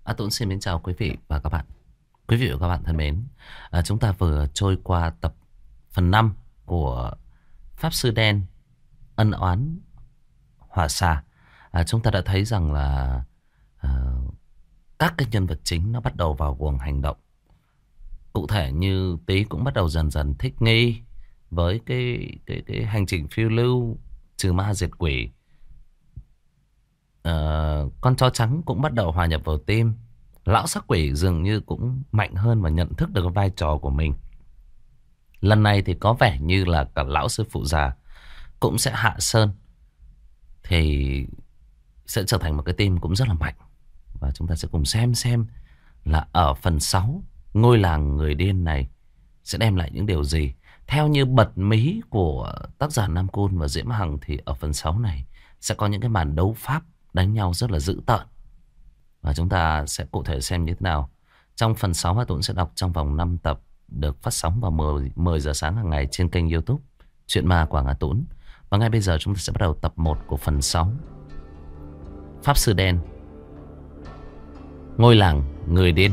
Tuấn xin mến chào quý vị và các bạn. Quý vị và các bạn thân mến, chúng ta vừa trôi qua tập phần 5 của Pháp Sư Đen Ân Oán Hỏa Xà. Chúng ta đã thấy rằng là à, các cái nhân vật chính nó bắt đầu vào guồng hành động. Cụ thể như Tý cũng bắt đầu dần dần thích nghi với cái hành trình phiêu lưu trừ ma diệt quỷ. Con chó trắng cũng bắt đầu hòa nhập vào team. Lão sắc quỷ dường như cũng mạnh hơn và nhận thức được cái vai trò của mình. Lần này thì có vẻ như là cả lão sư phụ già cũng sẽ hạ sơn, thì sẽ trở thành một cái team cũng rất là mạnh. Và chúng ta sẽ cùng xem là ở phần 6 ngôi làng người điên này sẽ đem lại những điều gì. Theo như bật mí của tác giả Nam Cun và Diễm Hằng thì ở phần 6 này sẽ có những cái màn đấu pháp đánh nhau rất là dữ tợn. Và chúng ta sẽ cụ thể xem như thế nào. Trong phần 6 Tuấn sẽ đọc trong vòng 5 tập được phát sóng vào 10 giờ sáng hàng ngày trên kênh YouTube Chuyện Ma Quảng Hà Tuấn. Và ngay bây giờ chúng ta sẽ bắt đầu tập 1 của phần 6 Pháp Sư Đen Ngôi làng người điên.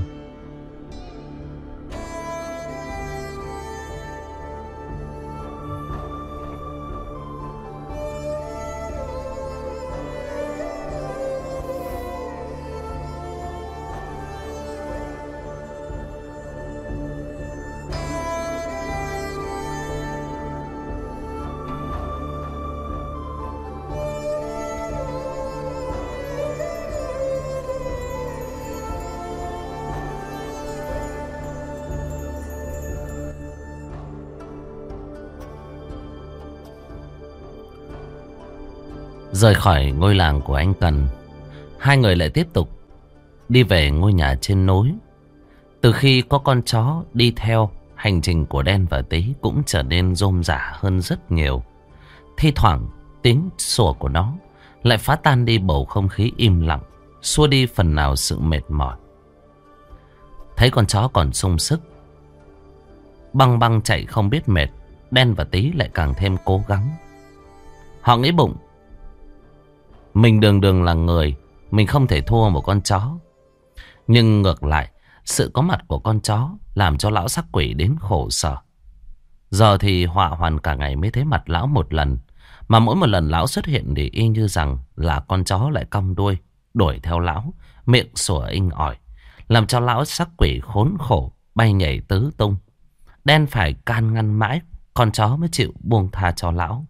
Rời khỏi ngôi làng của anh Cần, hai người lại tiếp tục đi về ngôi nhà trên núi. Từ khi có con chó đi theo, hành trình của Đen và Tý cũng trở nên rôm rả hơn rất nhiều. Thi thoảng tiếng sủa của nó lại phá tan đi bầu không khí im lặng, xua đi phần nào sự mệt mỏi. Thấy con chó còn sung sức, băng băng chạy không biết mệt, Đen và Tý lại càng thêm cố gắng. Họ nghĩ bụng, mình đường đường là người, mình không thể thua một con chó. Nhưng ngược lại, sự có mặt của con chó làm cho lão sắc quỷ đến khổ sở. Giờ thì họa hoàn cả ngày mới thấy mặt lão một lần. Mà mỗi một lần lão xuất hiện thì y như rằng là con chó lại cong đuôi đuổi theo lão, miệng sủa inh ỏi, làm cho lão sắc quỷ khốn khổ, bay nhảy tứ tung. Đen phải can ngăn mãi, con chó mới chịu buông tha cho lão.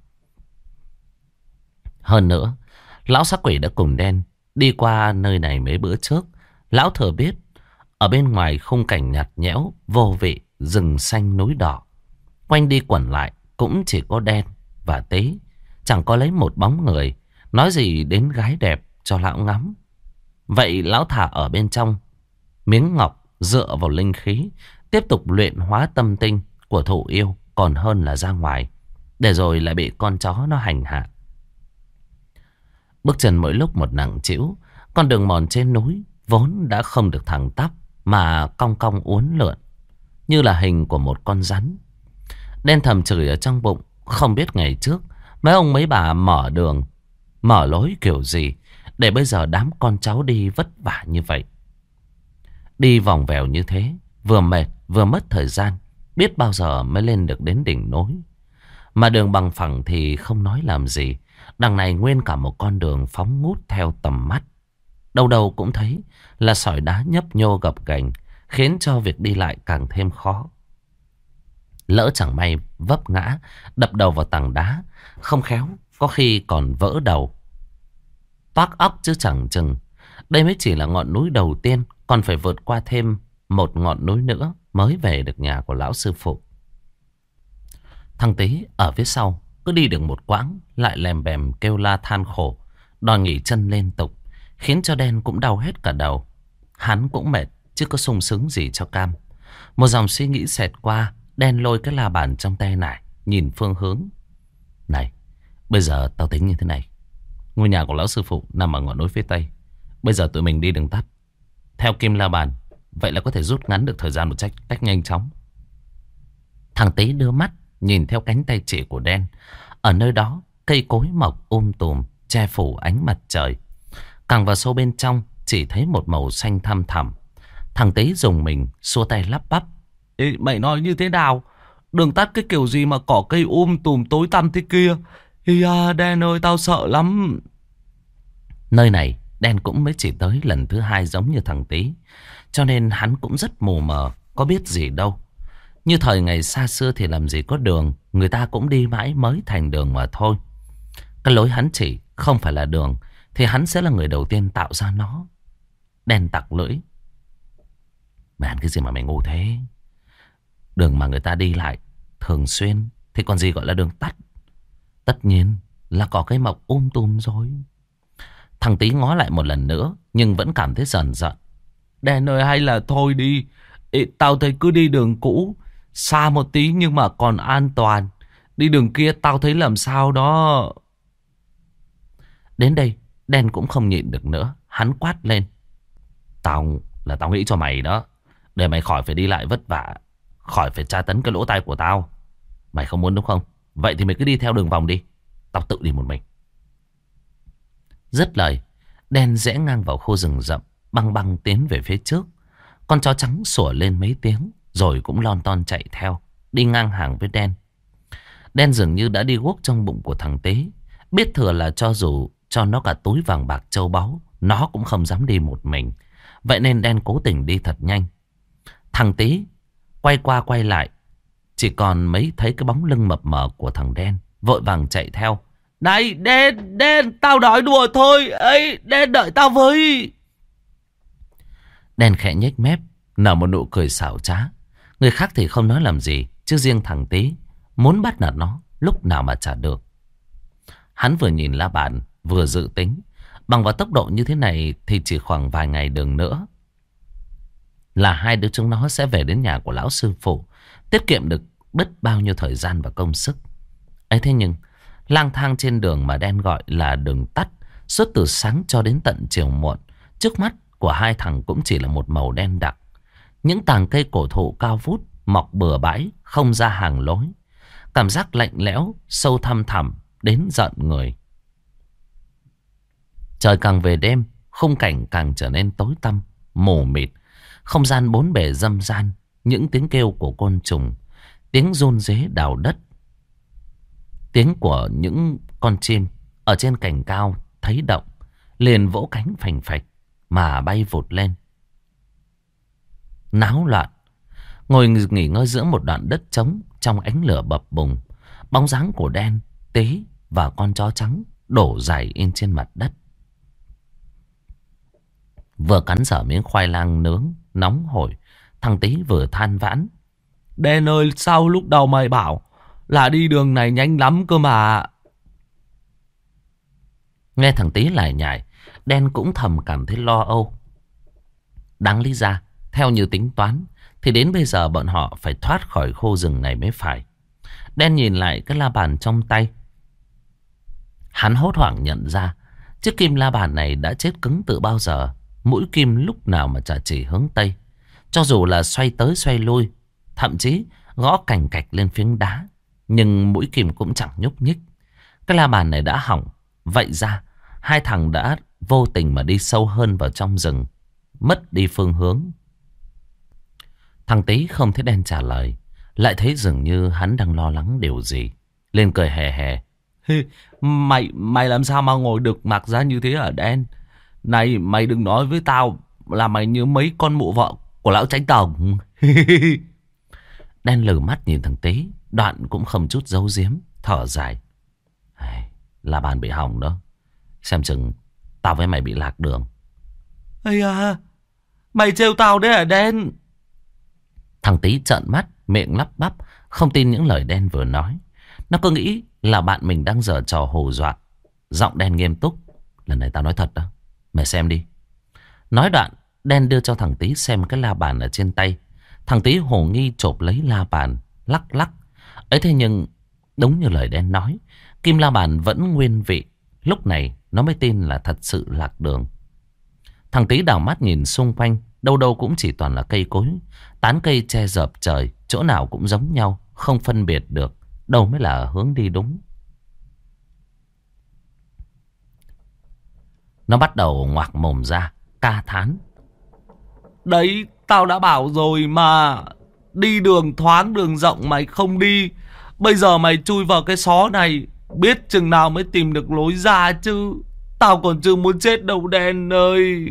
Hơn nữa, lão sắc quỷ đã cùng Đen đi qua nơi này mấy bữa trước. Lão thừa biết ở bên ngoài khung cảnh nhạt nhẽo, vô vị, rừng xanh núi đỏ, quanh đi quẩn lại cũng chỉ có Đen và Tý, chẳng có lấy một bóng người. Nói gì đến gái đẹp cho lão ngắm. Vậy lão thả ở bên trong miếng ngọc, dựa vào linh khí, tiếp tục luyện hóa tâm tinh của thụ yêu, còn hơn là ra ngoài, để rồi lại bị con chó nó hành hạ. Bước chân mỗi lúc một nặng trĩu. Con đường mòn trên núi vốn đã không được thẳng tắp, mà cong cong uốn lượn như là hình của một con rắn. Đen thầm chửi ở trong bụng, không biết ngày trước mấy ông mấy bà mở đường mở lối kiểu gì để bây giờ đám con cháu đi vất vả như vậy. Đi vòng vèo như thế, vừa mệt vừa mất thời gian, biết bao giờ mới lên được đến đỉnh núi. Mà đường bằng phẳng thì không nói làm gì. Đằng này nguyên cả một con đường phóng ngút theo tầm mắt. Đâu đâu cũng thấy là sỏi đá nhấp nhô gập ghềnh, khiến cho việc đi lại càng thêm khó. Lỡ chẳng may vấp ngã, đập đầu vào tảng đá, không khéo có khi còn vỡ đầu, toác óc chứ chẳng chừng. Đây mới chỉ là ngọn núi đầu tiên, còn phải vượt qua thêm một ngọn núi nữa mới về được nhà của lão sư phụ. Thằng Tý ở phía sau cứ đi được một quãng lại lèm bèm kêu la than khổ, đòi nghỉ chân liên tục, khiến cho Đen cũng đau hết cả đầu. Hắn cũng mệt chứ có sung sướng gì cho cam. Một dòng suy nghĩ xẹt qua, Đen lôi cái la bàn trong tay lại, nhìn phương hướng. Này, bây giờ tao tính như thế này. Ngôi nhà của lão sư phụ nằm ở ngọn núi phía tây. Bây giờ tụi mình đi đường tắt theo kim la bàn, vậy là có thể rút ngắn được thời gian một cách nhanh chóng. Thằng Tý đưa mắt nhìn theo cánh tay chỉ của Đen. Ở nơi đó cây cối mọc tùm, che phủ ánh mặt trời. Càng vào sâu bên trong chỉ thấy một màu xanh thăm thẳm. Thằng Tý dùng mình xua tay lắp bắp. Ê, mày nói như thế nào? Đường tắt cái kiểu gì mà cỏ cây tùm tối tăm thế kia? Ây da, Đen ơi, tao sợ lắm. Nơi này Đen cũng mới chỉ tới lần thứ 2 giống như thằng Tý, cho nên hắn cũng rất mù mờ, có biết gì đâu. Như thời ngày xa xưa thì làm gì có đường, người ta cũng đi mãi mới thành đường mà thôi. Cái lối hắn chỉ không phải là đường, thì hắn sẽ là người đầu tiên tạo ra nó. Đen tặc lưỡi. Mày ăn cái gì mà mày ngu thế? Đường mà người ta đi lại thường xuyên thì còn gì gọi là đường tắt. Tất nhiên là có cây mọc tùm rồi. Thằng Tý ngó lại một lần nữa, nhưng vẫn cảm thấy giận giận. Đen ơi, hay là thôi đi. Ê, tao thấy cứ đi đường cũ xa một tí nhưng mà còn an toàn. Đi đường kia tao thấy làm sao đó. Đến đây Đen cũng không nhịn được nữa, hắn quát lên. Tao nghĩ cho mày đó, để mày khỏi phải đi lại vất vả, khỏi phải tra tấn cái lỗ tai của tao. Mày không muốn đúng không? Vậy thì mày cứ đi theo đường vòng đi, tao tự đi một mình. Dứt lời, Đen rẽ ngang vào khu rừng rậm, băng băng tiến về phía trước. Con chó trắng sủa lên mấy tiếng, rồi cũng lon ton chạy theo, đi ngang hàng với Đen. Đen dường như đã đi guốc trong bụng của thằng Tế, biết thừa là cho dù cho nó cả túi vàng bạc châu báu, nó cũng không dám đi một mình. Vậy nên Đen cố tình đi thật nhanh. Thằng Tế quay qua quay lại, chỉ còn mấy thấy cái bóng lưng mập mờ của thằng Đen, vội vàng chạy theo. Này, Đen, tao nói đùa thôi. Ấy, Đen đợi tao với. Đen khẽ nhếch mép, nở một nụ cười xảo trá. Người khác thì không nói làm gì, chứ riêng thằng Tý muốn bắt nạt nó lúc nào mà chả được. Hắn vừa nhìn la bàn, vừa dự tính, bằng vào tốc độ như thế này thì chỉ khoảng vài ngày đường nữa là hai đứa chúng nó sẽ về đến nhà của lão sư phụ, tiết kiệm được biết bao nhiêu thời gian và công sức. Ấy thế nhưng lang thang trên đường mà Đen gọi là đường tắt, suốt từ sáng cho đến tận chiều muộn, trước mắt của hai thằng cũng chỉ là một màu đen đặc. Những tàng cây cổ thụ cao vút mọc bừa bãi, không ra hàng lối. Cảm giác lạnh lẽo, sâu thăm thẳm đến giận người. Trời càng về đêm, khung cảnh càng trở nên tối tăm, mù mịt. Không gian bốn bề râm ran, những tiếng kêu của côn trùng, tiếng run rế đào đất, tiếng của những con chim ở trên cành cao thấy động, liền vỗ cánh phành phạch mà bay vụt lên. Náo loạn. Ngồi nghỉ ngơi giữa một đoạn đất trống trong ánh lửa bập bùng, bóng dáng của Đen, Tế và con chó trắng đổ dài in trên mặt đất. Vừa cắn dở miếng khoai lang nướng nóng hổi, thằng Tế vừa than vãn. Đen ơi, sao lúc đầu mày bảo là đi đường này nhanh lắm cơ mà. Nghe thằng Tế lải nhải, Đen cũng thầm cảm thấy lo âu. Đáng lý ra, theo như tính toán, thì đến bây giờ bọn họ phải thoát khỏi khu rừng này mới phải. Đen nhìn lại cái la bàn trong tay. Hắn hốt hoảng nhận ra chiếc kim la bàn này đã chết cứng từ bao giờ. Mũi kim lúc nào mà chả chỉ hướng Tây. Cho dù là xoay tới xoay lui, thậm chí gõ cành cạch lên phiến đá, nhưng mũi kim cũng chẳng nhúc nhích. Cái la bàn này đã hỏng. Vậy ra hai thằng đã vô tình mà đi sâu hơn vào trong rừng, mất đi phương hướng. Thằng Tý không thấy Đen trả lời, lại thấy dường như hắn đang lo lắng điều gì, lên cười hề hề. Mày làm sao mà ngồi được mặc ra như thế hả Đen? Này, mày đừng nói với tao là mày như mấy con mụ vợ của lão Chánh Tổng. Đen lử mắt nhìn thằng Tý, đoạn cũng không chút giấu giếm, thở dài. Là bàn bị hỏng đó, xem chừng tao với mày bị lạc đường. Ây à, mày trêu tao đấy hả Đen? Thằng Tý trợn mắt, miệng lắp bắp, không tin những lời Đen vừa nói. Nó cứ nghĩ là bạn mình đang giở trò hù dọa. Giọng Đen nghiêm túc. Lần này tao nói thật đó, mày xem đi. Nói đoạn, Đen đưa cho thằng Tý xem cái la bàn ở trên tay. Thằng Tý hồ nghi chộp lấy la bàn, lắc lắc. Ấy thế nhưng đúng như lời Đen nói, kim la bàn vẫn nguyên vị. Lúc này nó mới tin là thật sự lạc đường. Thằng Tý đảo mắt nhìn xung quanh, đâu đâu cũng chỉ toàn là cây cối, tán cây che rợp trời, chỗ nào cũng giống nhau, không phân biệt được đâu mới là hướng đi đúng. Nó bắt đầu ngoạc mồm ra, ca thán. Đấy, tao đã bảo rồi mà. Đi đường thoáng đường rộng mày không đi. Bây giờ mày chui vào cái xó này, biết chừng nào mới tìm được lối ra chứ. Tao còn chưa muốn chết đâu Đen ơi.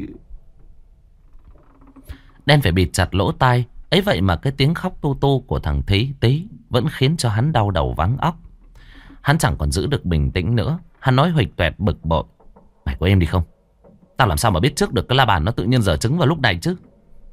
Đen phải bịt chặt lỗ tai. Ấy vậy mà cái tiếng khóc tu tu của thằng Tí vẫn khiến cho hắn đau đầu váng óc. Hắn chẳng còn giữ được bình tĩnh nữa. Hắn nói huỵch toẹt bực bội. Mày có im đi không? Tao làm sao mà biết trước được cái la bàn nó tự nhiên giở trứng vào lúc này chứ?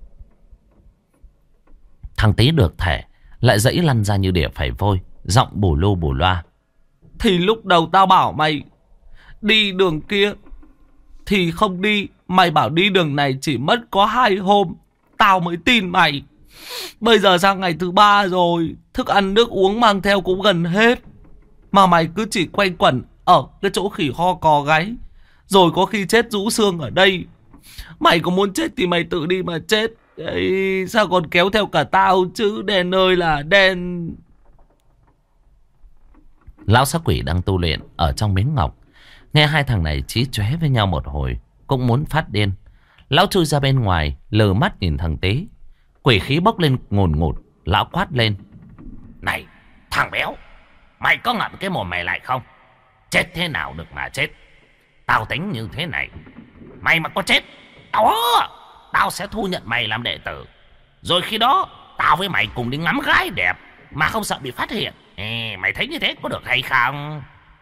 Thằng Tí được thể lại dãy lăn ra như đỉa phải vôi, giọng bù lu bù loa. Thì lúc đầu tao bảo mày đi đường kia thì không đi. Mày bảo đi đường này chỉ mất có 2 hôm, tao mới tin mày. Bây giờ sang ngày thứ 3 rồi, thức ăn nước uống mang theo cũng gần hết, mà mày cứ chỉ quanh quẩn ở cái chỗ khỉ ho cò gáy, rồi có khi chết rũ xương ở đây. Mày có muốn chết thì mày tự đi mà chết. Đấy, sao còn kéo theo cả tao chứ Đen ơi là Đen. Lão sắc quỷ đang tu luyện ở trong miếng ngọc, nghe hai thằng này chí chóe với nhau một hồi, cũng muốn phát điên. Lão chui ra bên ngoài, lờ mắt nhìn thằng Tí. Quỷ khí bốc lên ngùn ngụt. Lão quát lên. Này thằng béo, mày có ngậm cái mồm mày lại không? Chết thế nào được mà chết. Tao tính như thế này, mày mà có chết, tao sẽ thu nhận mày làm đệ tử. Rồi khi đó tao với mày cùng đi ngắm gái đẹp mà không sợ bị phát hiện. Mày thấy như thế có được hay không?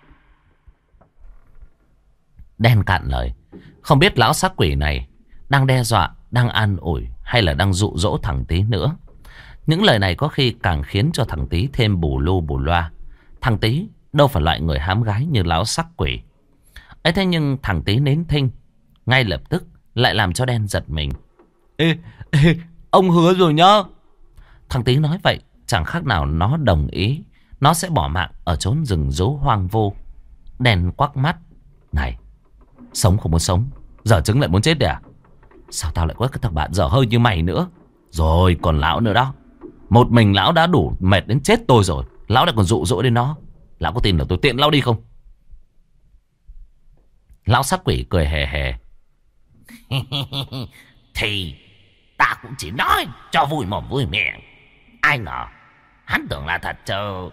Đen cạn lời. Không biết lão sắc quỷ này đang đe dọa, đang an ủi, hay là đang dụ dỗ thằng Tí nữa. Những lời này có khi càng khiến cho thằng Tí thêm bù lu bù loa. Thằng Tí đâu phải loại người hám gái như lão sắc quỷ ấy. Thế nhưng thằng Tí nến thinh, ngay lập tức lại làm cho Đen giật mình. Ê, ông hứa rồi nhá. Thằng Tí nói vậy chẳng khác nào nó đồng ý nó sẽ bỏ mạng ở chốn rừng rú hoang vu. Đen quắc mắt. Này, sống không muốn sống, dở trứng lại muốn chết đấy à? Sao tao lại có cái thằng bạn dở hơi như mày nữa? Rồi còn lão nữa đó. Một mình lão đã đủ mệt đến chết tôi rồi, lão lại còn dụ dỗ đến nó. Lão có tin là tôi tiện lão đi không? Lão sắc quỷ cười hề hề. Thì ta cũng chỉ nói cho vui mồm vui miệng, ai ngờ hắn tưởng là thật chứ.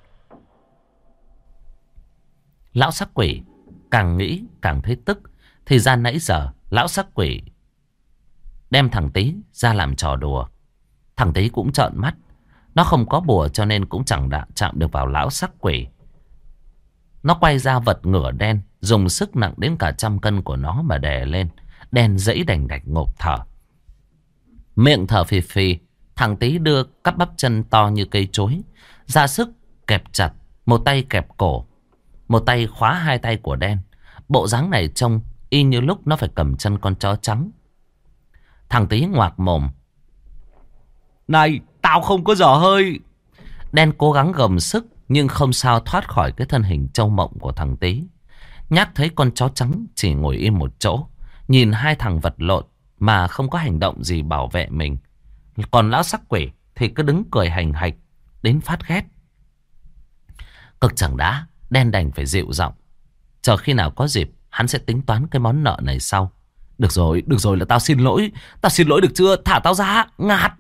Lão sắc quỷ càng nghĩ càng thấy tức. Thì ra nãy giờ lão sắc quỷ đem thằng Tí ra làm trò đùa. Thằng Tí cũng trợn mắt. Nó không có bùa cho nên cũng chẳng đã chạm được vào lão sắc quỷ. Nó quay ra vật ngửa Đen, dùng sức nặng đến cả 100 cân của nó mà đè lên. Đen dãy đành đạch ngộp thở, miệng thở phì phì. Thằng Tí đưa cắp bắp chân to như cây chối ra sức kẹp chặt. Một tay kẹp cổ, một tay khóa hai tay của Đen. Bộ dáng này trông y như lúc nó phải cầm chân con chó trắng. Thằng Tí ngoạc mồm. Này, tao không có dở hơi. Đen cố gắng gầm sức nhưng không sao thoát khỏi cái thân hình trâu mộng của thằng Tí. Nhắc thấy con chó trắng chỉ ngồi im một chỗ, nhìn hai thằng vật lộn mà không có hành động gì bảo vệ mình. Còn lão sắc quỷ thì cứ đứng cười hành hạch đến phát ghét. Cực chẳng đã, Đen đành phải dịu giọng. Chờ khi nào có dịp hắn sẽ tính toán cái món nợ này sau. Được rồi là tao xin lỗi. Tao xin lỗi được chưa? Thả tao ra. Ngạt.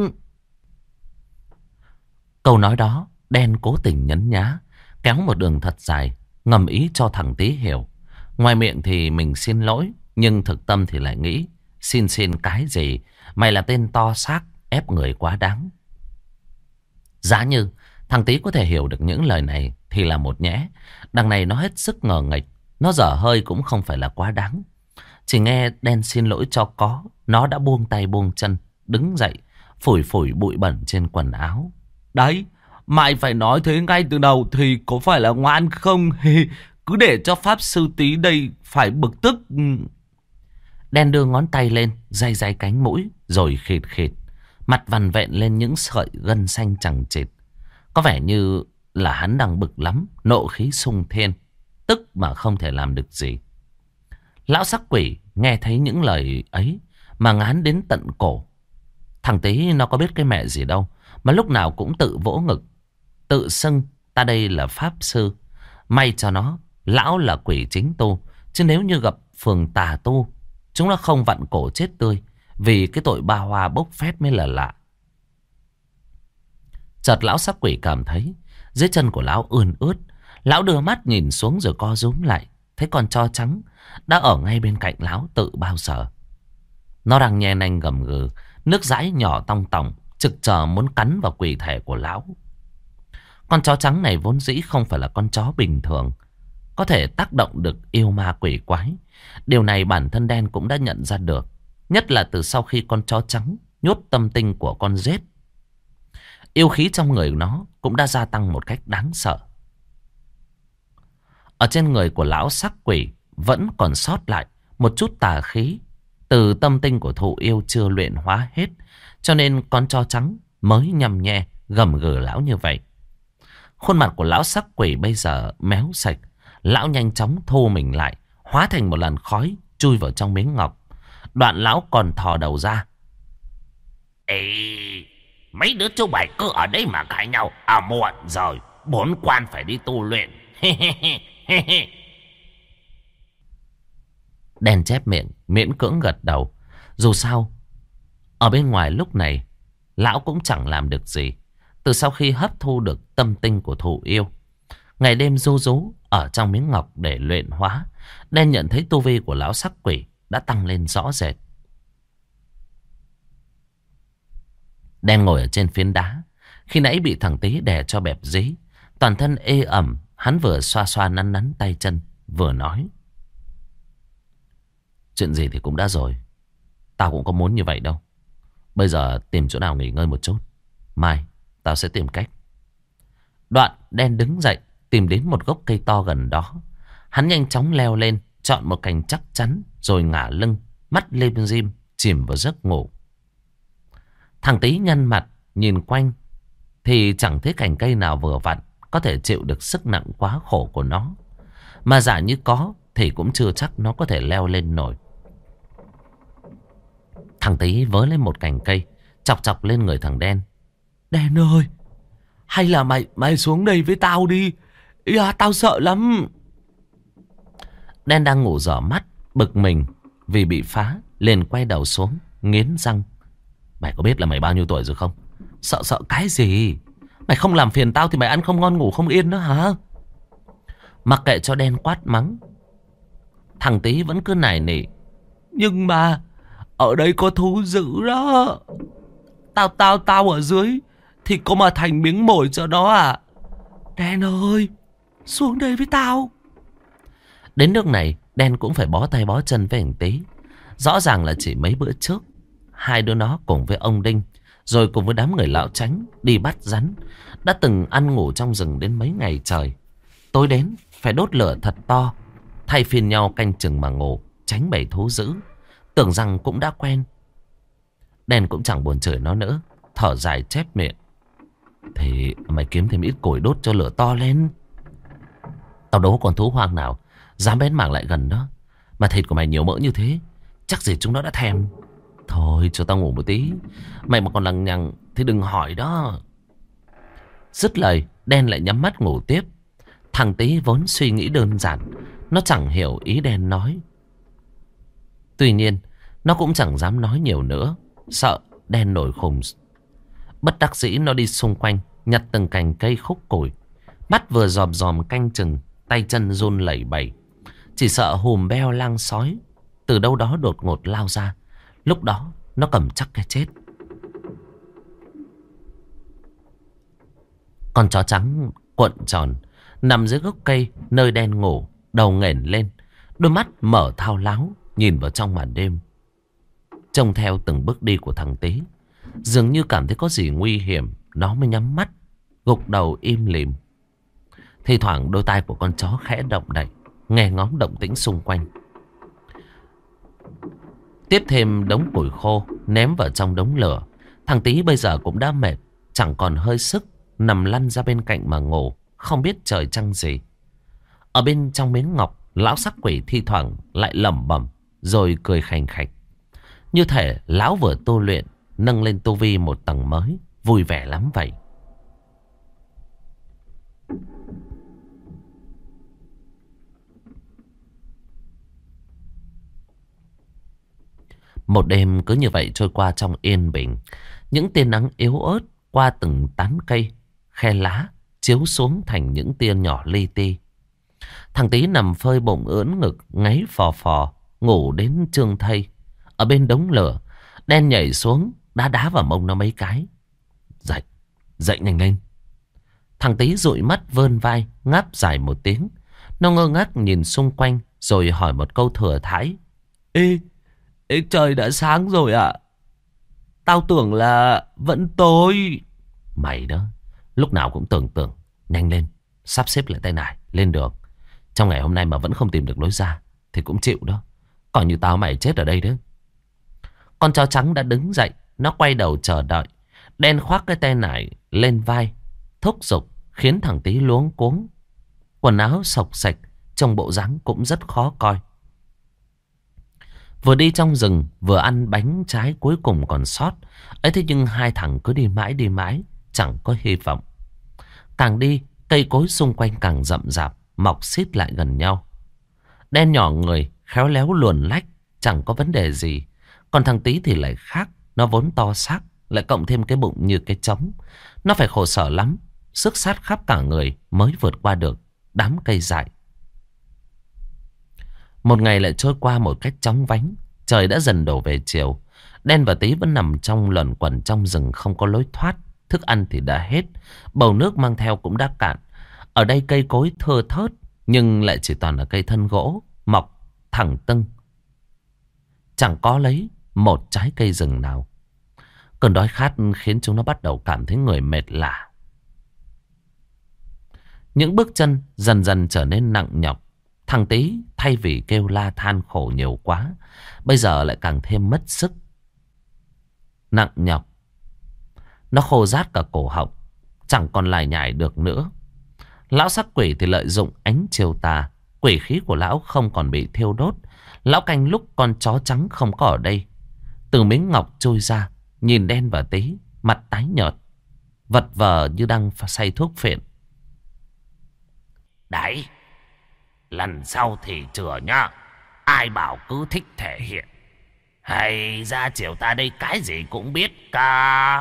Câu nói đó Đen cố tình nhấn nhá, kéo một đường thật dài, ngầm ý cho thằng Tí hiểu. Ngoài miệng thì mình xin lỗi, nhưng thực tâm thì lại nghĩ xin cái gì, mày là tên to xác, ép người quá đáng. Giá như thằng Tí có thể hiểu được những lời này thì là một nhẽ. Đằng này nó hết sức ngờ nghệch, nó dở hơi cũng không phải là quá đáng. Chỉ nghe Đen xin lỗi cho có, nó đã buông tay buông chân, đứng dậy, phủi bụi bẩn trên quần áo. Đấy, mày phải nói thế ngay từ đầu thì có phải là ngoan không? Cứ để cho pháp sư Tí đây phải bực tức. Đen đưa ngón tay lên, day cánh mũi, rồi khịt. Mặt vằn vẹn lên những sợi gân xanh chằng chịt. Có vẻ như là hắn đang bực lắm, nộ khí sung thiên, tức mà không thể làm được gì. Lão sắc quỷ nghe thấy những lời ấy mà ngán đến tận cổ. Thằng Tí nó có biết cái mẹ gì đâu, mà lúc nào cũng tự vỗ ngực, tự xưng ta đây là pháp sư. May cho nó, lão là quỷ chính tu, chứ nếu như gặp phường tà tu, chúng nó không vặn cổ chết tươi, vì cái tội ba hoa bốc phét mới là lạ. Chợt lão sắc quỷ cảm thấy dưới chân của lão ươn ướt. Lão đưa mắt nhìn xuống rồi co rúm lại, thấy con chó trắng đã ở ngay bên cạnh lão tự bao giờ. Nó đang nhe nanh gầm gừ, nước dãi nhỏ tong tòng, trực chờ muốn cắn vào quỷ thể của lão. Con chó trắng này vốn dĩ không phải là con chó bình thường, có thể tác động được yêu ma quỷ quái. Điều này bản thân đen cũng đã nhận ra được, nhất là từ sau khi con chó trắng nhốt tâm tinh của con rết. Yêu khí trong người nó cũng đã gia tăng một cách đáng sợ. Ở trên người của lão sắc quỷ vẫn còn sót lại một chút tà khí từ tâm tinh của thụ yêu chưa luyện hóa hết, cho nên con chó trắng mới nhằm nhe gầm gừ lão như vậy. Khuôn mặt của lão sắc quỷ bây giờ méo sạch. Lão nhanh chóng thu mình lại, hóa thành một làn khói chui vào trong miếng ngọc. Đoạn lão còn thò đầu ra. Ê, mấy đứa chú bảy cứ ở đây mà cãi nhau. À, muộn rồi, bổn quan phải đi tu luyện. Đen chép miệng, miễn cưỡng gật đầu. Dù sao, ở bên ngoài lúc này, lão cũng chẳng làm được gì. Từ sau khi hấp thu được tâm tinh của thụ yêu, ngày đêm ru rú ở trong miếng ngọc để luyện hóa, Đen nhận thấy tu vi của lão sắc quỷ đã tăng lên rõ rệt. Đen ngồi ở trên phiến đá, khi nãy bị thằng Tý đè cho bẹp dí, toàn thân ê ẩm. Hắn vừa xoa xoa nắn nắn tay chân, vừa nói: chuyện gì thì cũng đã rồi, tao cũng có muốn như vậy đâu. Bây giờ tìm chỗ nào nghỉ ngơi một chút, mai tao sẽ tìm cách. Đoạn Đen đứng dậy, tìm đến một gốc cây to gần đó. Hắn nhanh chóng leo lên, chọn một cành chắc chắn, rồi ngả lưng, mắt lim dim, chìm vào giấc ngủ. Thằng Tý nhăn mặt, nhìn quanh, thì chẳng thấy cành cây nào vừa vặn có thể chịu được sức nặng quá khổ của nó. Mà giả như có, thì cũng chưa chắc nó có thể leo lên nổi. Thằng Tý vớ lên một cành cây, chọc chọc lên người thằng Đen. Đen ơi, hay là mày xuống đây với tao đi. À, tao sợ lắm. Đen đang ngủ dở mắt, bực mình vì bị phá, liền quay đầu xuống, nghiến răng. Mày có biết là mày bao nhiêu tuổi rồi không? Sợ cái gì? Mày không làm phiền tao thì mày ăn không ngon ngủ không yên nữa hả? Mặc kệ cho Đen quát mắng, thằng Tý vẫn cứ nài nỉ. Nhưng mà ở đây có thú dữ đó. Tao ở dưới thì có mà thành miếng mồi cho nó à? Đen ơi, xuống đây với tao. Đến nước này, Đen cũng phải bó tay bó chân với thằng Tý. Rõ ràng là chỉ mấy bữa trước, hai đứa nó cùng với ông Đinh, rồi cùng với đám người lão Tránh đi bắt rắn, đã từng ăn ngủ trong rừng đến mấy ngày trời. Tối đến phải đốt lửa thật to, thay phiên nhau canh chừng mà ngủ, tránh bầy thú dữ. Tưởng rằng cũng đã quen. Đen cũng chẳng buồn chửi nó nữa, thở dài chép miệng. Thì mày kiếm thêm ít củi đốt cho lửa to lên. Tao đố con thú hoang nào dám bén mảng lại gần đó. Mà thịt của mày nhiều mỡ như thế, chắc gì chúng nó đã thèm. Thôi cho tao ngủ một tí, mày mà còn lằng nhằng thì đừng hỏi đó. Dứt lời, Đen lại nhắm mắt ngủ tiếp. Thằng Tý vốn suy nghĩ đơn giản, nó chẳng hiểu ý Đen nói. Tuy nhiên, nó cũng chẳng dám nói nhiều nữa, sợ Đen nổi khùng. Bất đắc dĩ nó đi xung quanh, nhặt từng cành cây khúc củi. Mắt vừa dòm dòm canh chừng, tay chân run lẩy bẩy. Chỉ sợ hùm beo lang sói từ đâu đó đột ngột lao ra. Lúc đó nó cầm chắc cái chết. Con chó trắng cuộn tròn nằm dưới gốc cây nơi Đen ngủ, đầu nghển lên, đôi mắt mở thao láo nhìn vào trong màn đêm. Trông theo từng bước đi của thằng Tý, dường như cảm thấy có gì nguy hiểm, nó mới nhắm mắt, gục đầu im lìm. Thì thoảng đôi tai của con chó khẽ động đậy, nghe ngóng động tĩnh xung quanh. Tiếp thêm đống củi khô ném vào trong đống lửa. Thằng Tý bây giờ cũng đã mệt, chẳng còn hơi sức, nằm lăn ra bên cạnh mà ngủ, không biết trời trăng gì. Ở bên trong miếng ngọc, lão sắc quỷ thi thoảng lại lẩm bẩm, rồi cười khành khạch. Như thể lão vừa tu luyện, nâng lên tu vi một tầng mới, vui vẻ lắm vậy. Một đêm cứ như vậy trôi qua trong yên bình. Những tia nắng yếu ớt qua từng tán cây, khe lá chiếu xuống thành những tia nhỏ li ti. Thằng Tí nằm phơi bụng ưỡn ngực, ngáy phò phò, ngủ đến trương thây. Ở bên đống lửa, Đen nhảy xuống, đá vào mông nó mấy cái. Dậy, dậy nhanh lên. Thằng Tí dụi mắt vươn vai, ngáp dài một tiếng. Nó ngơ ngác nhìn xung quanh, rồi hỏi một câu thừa thãi. Ê, trời đã sáng rồi ạ. Tao tưởng là vẫn tối. Mày đó, lúc nào cũng tưởng. Nhanh lên, sắp xếp lại tay nải, lên đường. Trong ngày hôm nay mà vẫn không tìm được lối ra thì cũng chịu đó. Còn như tao mày chết ở đây đấy. Con chó trắng đã đứng dậy. Nó quay đầu chờ đợi. Đen khoác cái tay nải lên vai, thúc giục khiến thằng Tí luống cuống. Quần áo xộc xệch, trông bộ dáng cũng rất khó coi. Vừa đi trong rừng, vừa ăn bánh trái cuối cùng còn sót. Ấy thế nhưng hai thằng cứ đi mãi, chẳng có hy vọng. Càng đi, cây cối xung quanh càng rậm rạp, mọc xít lại gần nhau. Đen nhỏ người, khéo léo luồn lách, chẳng có vấn đề gì. Còn thằng Tí thì lại khác. Nó vốn to xác, lại cộng thêm cái bụng như cái trống. Nó phải khổ sở lắm, sức sát khắp cả người mới vượt qua được đám cây dại. Một ngày lại trôi qua một cách chóng vánh. Trời đã dần đổ về chiều. Đen và Tí vẫn nằm trong luẩn quẩn trong rừng không có lối thoát. Thức ăn thì đã hết, bầu nước mang theo cũng đã cạn. Ở đây cây cối thưa thớt, nhưng lại chỉ toàn là cây thân gỗ mọc thẳng tưng, chẳng có lấy một trái cây rừng nào. Cơn đói khát khiến chúng nó bắt đầu cảm thấy người mệt lả. Những bước chân dần dần trở nên nặng nhọc. Thằng Tí thay vì kêu la than khổ nhiều quá, bây giờ lại càng thêm mất sức. Nặng nhọc. Nó khô rát cả cổ họng, chẳng còn lải nhải được nữa. Lão sắc quỷ thì lợi dụng ánh chiều tà. Quỷ khí của lão không còn bị thiêu đốt. Lão canh lúc con chó trắng không có ở đây. Từ miếng ngọc trôi ra, nhìn Đen và Tí, mặt tái nhợt, vật vờ như đang say thuốc phiện. Đấy, lần sau thì chừa nhá. Ai bảo cứ thích thể hiện. Hay ra chiều ta đây cái gì cũng biết cả.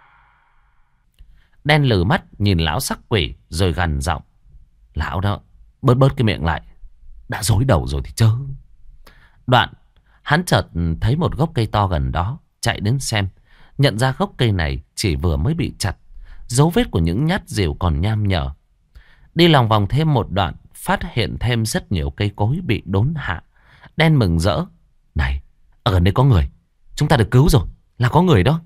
Đen lừ mắt nhìn lão sắc quỷ rồi gằn giọng. Lão đó, bớt cái miệng lại. Đã rối đầu rồi thì chớ. Đoạn, hắn chợt thấy một gốc cây to gần đó, chạy đến xem. Nhận ra gốc cây này chỉ vừa mới bị chặt. Dấu vết của những nhát rìu còn nham nhở. Đi lòng vòng thêm một đoạn, phát hiện thêm rất nhiều cây cối bị đốn hạ. Đen mừng rỡ. Này, ở gần đây có người. Chúng ta được cứu rồi, là có người đó.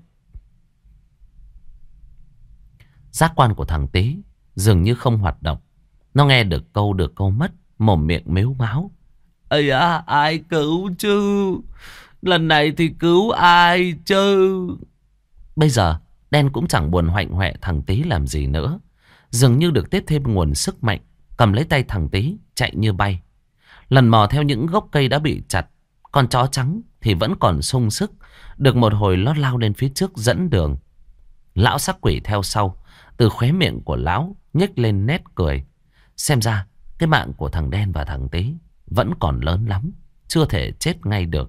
Giác quan của thằng Tí dường như không hoạt động. Nó nghe được câu mất, mồm miệng mếu máo. Ây à, ai cứu chứ? Lần này thì cứu ai chứ? Bây giờ Đen cũng chẳng buồn hoạnh hoẹ thằng Tí làm gì nữa. Dường như được tiếp thêm nguồn sức mạnh, cầm lấy tay thằng Tí chạy như bay. Lần mò theo những gốc cây đã bị chặt. Con chó trắng thì vẫn còn sung sức. Được một hồi nó lao lên phía trước dẫn đường. Lão sắc quỷ theo sau. Từ khóe miệng của lão nhếch lên nét cười. Xem ra cái mạng của thằng Đen và thằng Tí vẫn còn lớn lắm, chưa thể chết ngay được.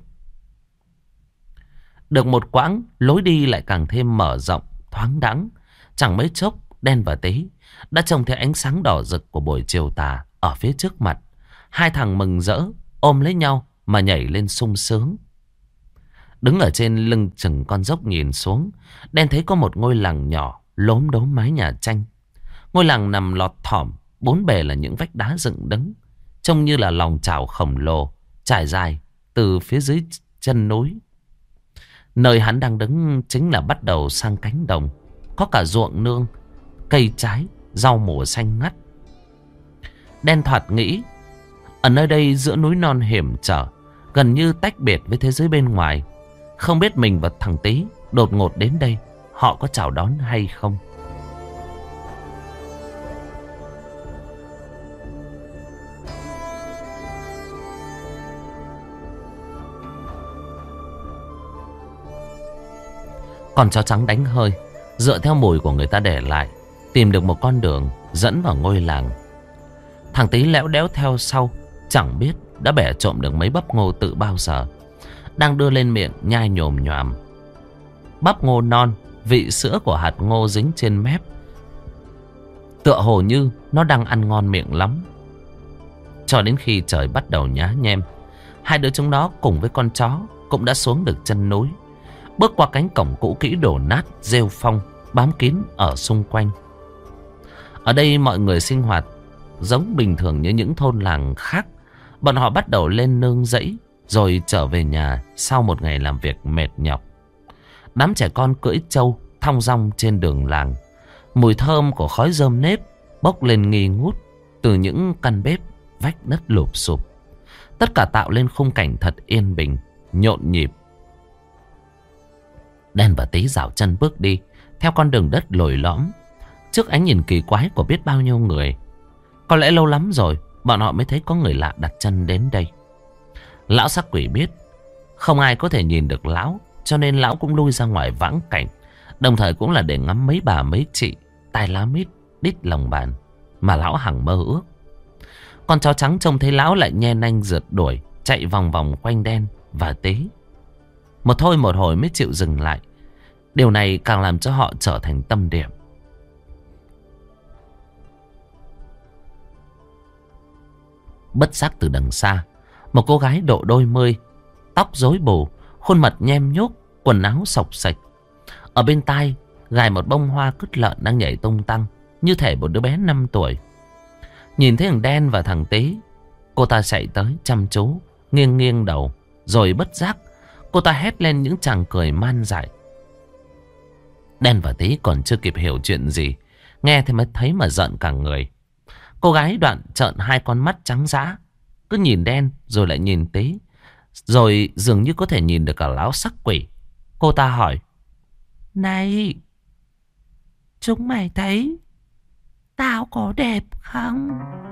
Được một quãng, lối đi lại càng thêm mở rộng, thoáng đãng. Chẳng mấy chốc, Đen và Tí đã trông thấy ánh sáng đỏ rực của buổi chiều tà ở phía trước mặt. Hai thằng mừng rỡ ôm lấy nhau mà nhảy lên sung sướng. Đứng ở trên lưng chừng con dốc nhìn xuống, Đen thấy có một ngôi làng nhỏ lốm đốm mái nhà tranh. Ngôi làng nằm lọt thỏm, bốn bề là những vách đá dựng đứng, trông như là lòng chảo khổng lồ trải dài từ phía dưới chân núi. Nơi hắn đang đứng chính là bắt đầu sang cánh đồng, có cả ruộng nương, cây trái, rau mùa xanh ngắt. Đen thoạt nghĩ, ở nơi đây giữa núi non hiểm trở, gần như tách biệt với thế giới bên ngoài. Không biết mình và thằng Tí đột ngột đến đây, họ có chào đón hay không? Con chó trắng đánh hơi, dựa theo mùi của người ta để lại, tìm được một con đường dẫn vào ngôi làng. Thằng Tí lẽo đẽo theo sau, chẳng biết đã bẻ trộm được mấy bắp ngô tự bao giờ. đang đưa lên miệng nhai nhồm nhòm. Bắp ngô non, vị sữa của hạt ngô dính trên mép, tựa hồ như nó đang ăn ngon miệng lắm. Cho đến khi trời bắt đầu nhá nhem, hai đứa chúng nó cùng với con chó cũng đã xuống được chân núi, bước qua cánh cổng cũ kỹ đổ nát, rêu phong bám kín ở xung quanh. Ở đây mọi người sinh hoạt giống bình thường như những thôn làng khác. Bọn họ bắt đầu lên nương rẫy rồi trở về nhà sau một ngày làm việc mệt nhọc. Đám trẻ con cưỡi trâu thong dong trên đường làng. Mùi thơm của khói rơm nếp bốc lên nghi ngút từ những căn bếp vách đất lụp xụp. Tất cả tạo lên khung cảnh thật yên bình, nhộn nhịp. Đen và Tí dạo chân bước đi theo con đường đất lồi lõm, trước ánh nhìn kỳ quái của biết bao nhiêu người. Có lẽ lâu lắm rồi bọn họ mới thấy có người lạ đặt chân đến đây. Lão sắc quỷ biết không ai có thể nhìn được lão, cho nên lão cũng lui ra ngoài vãng cảnh, đồng thời cũng là để ngắm mấy bà mấy chị tai lá mít đít lòng bàn mà lão hằng mơ ước. Con chó trắng trông thấy lão lại nhe nanh rượt đuổi, chạy vòng vòng quanh Đen và Tí. Một hồi mới chịu dừng lại. Điều này càng làm cho họ trở thành tâm điểm. Bất giác từ đằng xa, một cô gái độ đôi mươi, tóc rối bù, khuôn mặt nhem nhúc, quần áo xộc xệch, ở bên tai gài một bông hoa cứt lợn đang nhảy tung tăng như thể một đứa bé 5 tuổi. Nhìn thấy thằng Đen và thằng Tí, cô ta chạy tới chăm chú, nghiêng nghiêng đầu, rồi bất giác cô ta hét lên những tràng cười man dại. Đen và Tí còn chưa kịp hiểu chuyện gì, nghe thì mới thấy mà giận cả người. Cô gái đoạn trợn hai con mắt trắng dã, cứ nhìn Đen rồi lại nhìn Tí, rồi dường như có thể nhìn được cả lão sắc quỷ. Cô ta hỏi: "Này, chúng mày thấy tao có đẹp không?"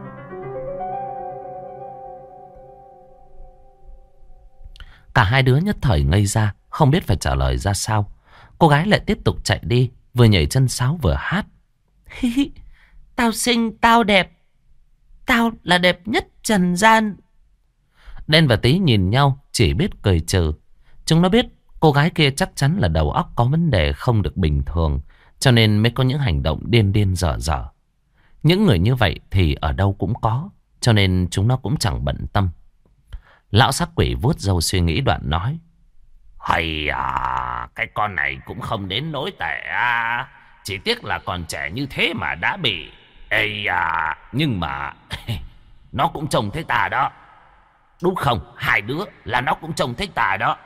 Cả hai đứa nhất thời ngây ra, không biết phải trả lời ra sao. Cô gái lại tiếp tục chạy đi, vừa nhảy chân sáo vừa hát: "Tao xinh, tao đẹp, tao là đẹp nhất trần gian." Đen và Tí nhìn nhau chỉ biết cười trừ. Chúng nó biết cô gái kia chắc chắn là đầu óc có vấn đề không được bình thường, cho nên mới có những hành động điên điên dở dở. Những người như vậy thì ở đâu cũng có, cho nên chúng nó cũng chẳng bận tâm. Lão sắc quỷ vuốt râu suy nghĩ đoạn nói: Hay à, cái con này cũng không đến nỗi tệ à. Chỉ tiếc là còn trẻ như thế mà đã bị. Ây à, nhưng mà nó cũng trông thấy ta đó. Đúng không? Hai đứa là nó cũng trông thấy ta đó.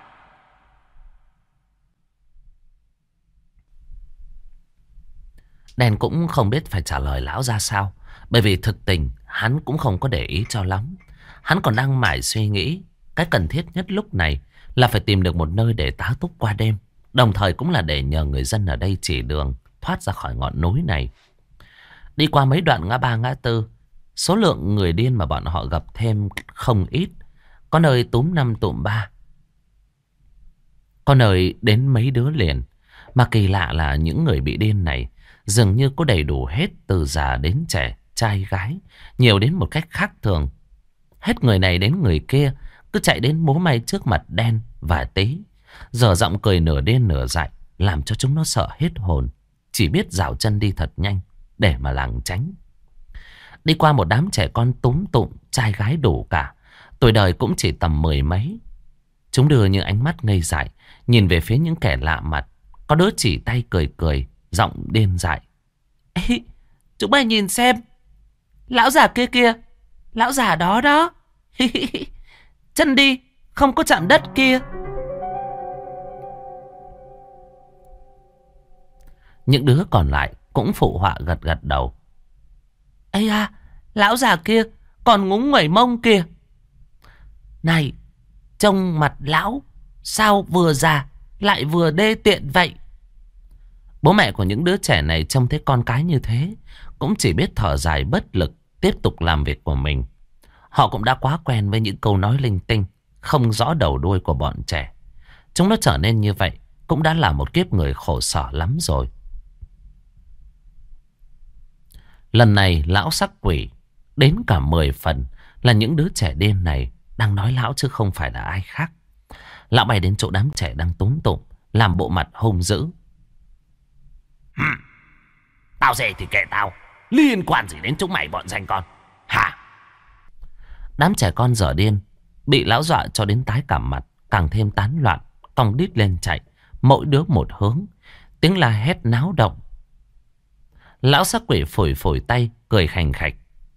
Đen cũng không biết phải trả lời lão ra sao, bởi vì thực tình hắn cũng không có để ý cho lắm. Hắn còn đang mải suy nghĩ, cái cần thiết nhất lúc này là phải tìm được một nơi để tá túc qua đêm, đồng thời cũng là để nhờ người dân ở đây chỉ đường thoát ra khỏi ngọn núi này. Đi qua mấy đoạn ngã ba ngã tư, số lượng người điên mà bọn họ gặp thêm không ít. Có nơi túm 5 tụm 3, có nơi đến mấy đứa liền. Mà kỳ lạ là những người bị điên này dường như có đầy đủ hết, từ già đến trẻ, trai gái, nhiều đến một cách khác thường. Hết người này đến người kia cứ chạy đến múa may trước mặt Đen và Tí, dở giọng cười nửa điên nửa dại, làm cho chúng nó sợ hết hồn, chỉ biết dạo chân đi thật nhanh để mà lảng tránh. Đi qua một đám trẻ con túm tụm, trai gái đủ cả, tuổi đời cũng chỉ tầm 10 mấy. Chúng đưa những ánh mắt ngây dại nhìn về phía những kẻ lạ mặt. Có đứa chỉ tay cười cười, giọng điên dại: "Ê, chúng mày nhìn xem, lão già kia kìa, lão già đó đó. Chân đi không có chạm đất kia." Những đứa còn lại cũng phụ họa gật gật đầu: "Ây à, lão già kia còn ngúng nguẩy mông kìa. Này, trông mặt lão sao vừa già lại vừa đê tiện vậy?" Bố mẹ của những đứa trẻ này trông thấy con cái như thế cũng chỉ biết thở dài bất lực, tiếp tục làm việc của mình. Họ cũng đã quá quen với những câu nói linh tinh không rõ đầu đuôi của bọn trẻ. Chúng nó trở nên như vậy cũng đã là một kiếp người khổ sở lắm rồi. Lần này lão sắc quỷ đến cả 10 phần là những đứa trẻ điên này đang nói lão chứ không phải là ai khác. Lão bay đến chỗ đám trẻ đang túm tụm, làm bộ mặt hung dữ. Tao dè thì kệ tao, liên quan gì đến chúng mày bọn danh con hả? Đám trẻ con dở điên, bị lão dọa cho đến tái cả mặt, càng thêm tán loạn, cong đít lên chạy, mỗi đứa một hướng, tiếng la hét náo động. Lão sắc quỷ phủi phủi tay, cười khành khạch.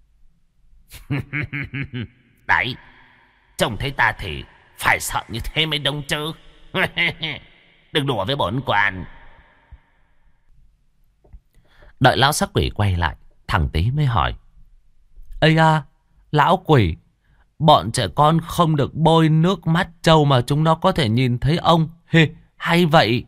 Đấy, trông thấy ta thì phải sợ như thế mới đúng chứ. Đừng đùa với bổn quan. Đợi lão sắc quỷ quay lại, thằng Tí mới hỏi. Ây à, lão quỷ, bọn trẻ con không được bôi nước mắt trâu mà chúng nó có thể nhìn thấy ông. Hay vậy?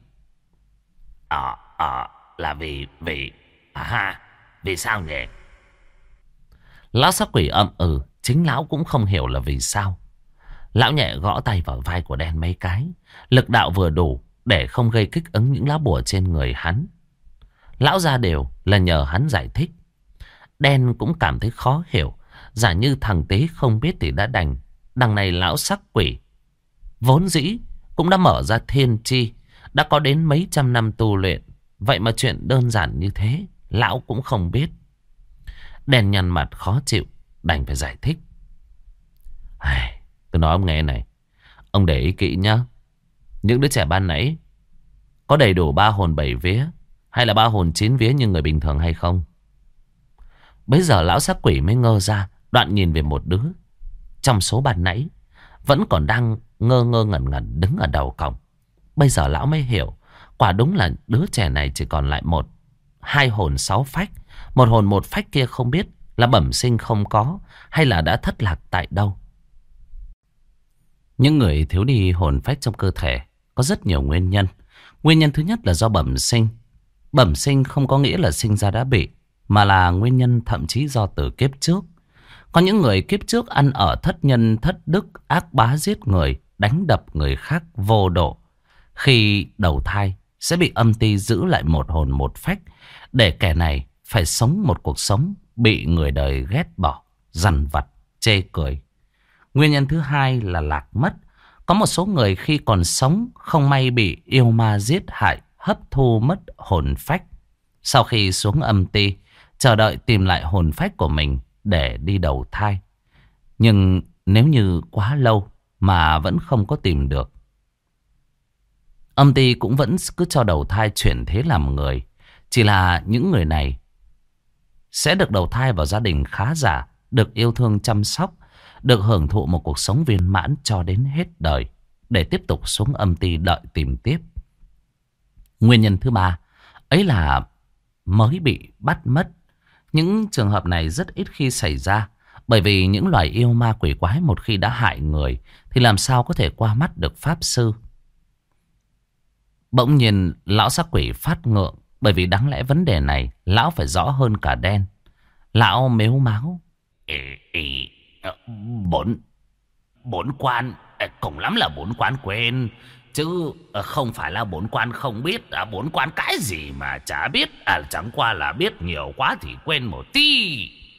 Là vì vì sao nhỉ? Lão sắc quỷ chính lão cũng không hiểu là vì sao. Lão nhẹ gõ tay vào vai của đen mấy cái, lực đạo vừa đủ để không gây kích ứng những lá bùa trên người hắn. Lão ra đều là nhờ hắn giải thích. Đen cũng cảm thấy khó hiểu, giả như thằng Tế không biết thì đã đành. Đằng này lão sắc quỷ vốn dĩ cũng đã mở ra thiên chi, đã có đến mấy trăm năm tu luyện. Vậy mà chuyện đơn giản như thế lão cũng không biết. Đen nhăn mặt khó chịu, đành phải giải thích. Tôi nói ông nghe này, ông để ý kỹ nhá. Những đứa trẻ ban nãy có đầy đủ 3 hồn 7 vía hay là 3 hồn 9 vía như người bình thường hay không? Bây giờ lão sắc quỷ mới ngơ ra, đoạn nhìn về một đứa trong số ban nãy vẫn còn đang ngơ ngẩn ngẩn đứng ở đầu cổng. Bây giờ lão mới hiểu, quả đúng là đứa trẻ này chỉ còn lại 2 hồn 6 phách. 1 hồn 1 phách kia không biết là bẩm sinh không có hay là đã thất lạc tại đâu. Những người thiếu đi hồn phách trong cơ thể có rất nhiều nguyên nhân. Nguyên nhân thứ nhất là do bẩm sinh. Bẩm sinh không có nghĩa là sinh ra đã bị, mà là nguyên nhân thậm chí do từ kiếp trước. Có những người kiếp trước ăn ở thất nhân thất đức, ác bá giết người, đánh đập người khác vô độ. Khi đầu thai sẽ bị âm ty giữ lại 1 hồn 1 phách, để kẻ này phải sống một cuộc sống bị người đời ghét bỏ, dằn vặt, chê cười. Nguyên nhân thứ hai là lạc mất. Có một số người khi còn sống không may bị yêu ma giết hại, hấp thu mất hồn phách. Sau khi xuống âm ty, chờ đợi tìm lại hồn phách của mình để đi đầu thai. Nhưng nếu như quá lâu mà vẫn không có tìm được, âm ty cũng vẫn cứ cho đầu thai chuyển thế làm người. Chỉ là những người này sẽ được đầu thai vào gia đình khá giả, được yêu thương chăm sóc, được hưởng thụ một cuộc sống viên mãn cho đến hết đời, để tiếp tục xuống âm ty đợi tìm tiếp. Nguyên nhân thứ ba ấy là mới bị bắt mất. Những trường hợp này rất ít khi xảy ra, bởi vì những loài yêu ma quỷ quái một khi đã hại người thì làm sao có thể qua mắt được pháp sư. Bỗng nhiên lão sắc quỷ phát ngượng, bởi vì đáng lẽ vấn đề này lão phải rõ hơn cả đen. Lão mếu máo. Bổn quan, cùng lắm là bổn quan quên, chứ không phải là bổn quan không biết. Bổn quan cái gì mà chả biết, chẳng qua là biết nhiều quá thì quên một tí.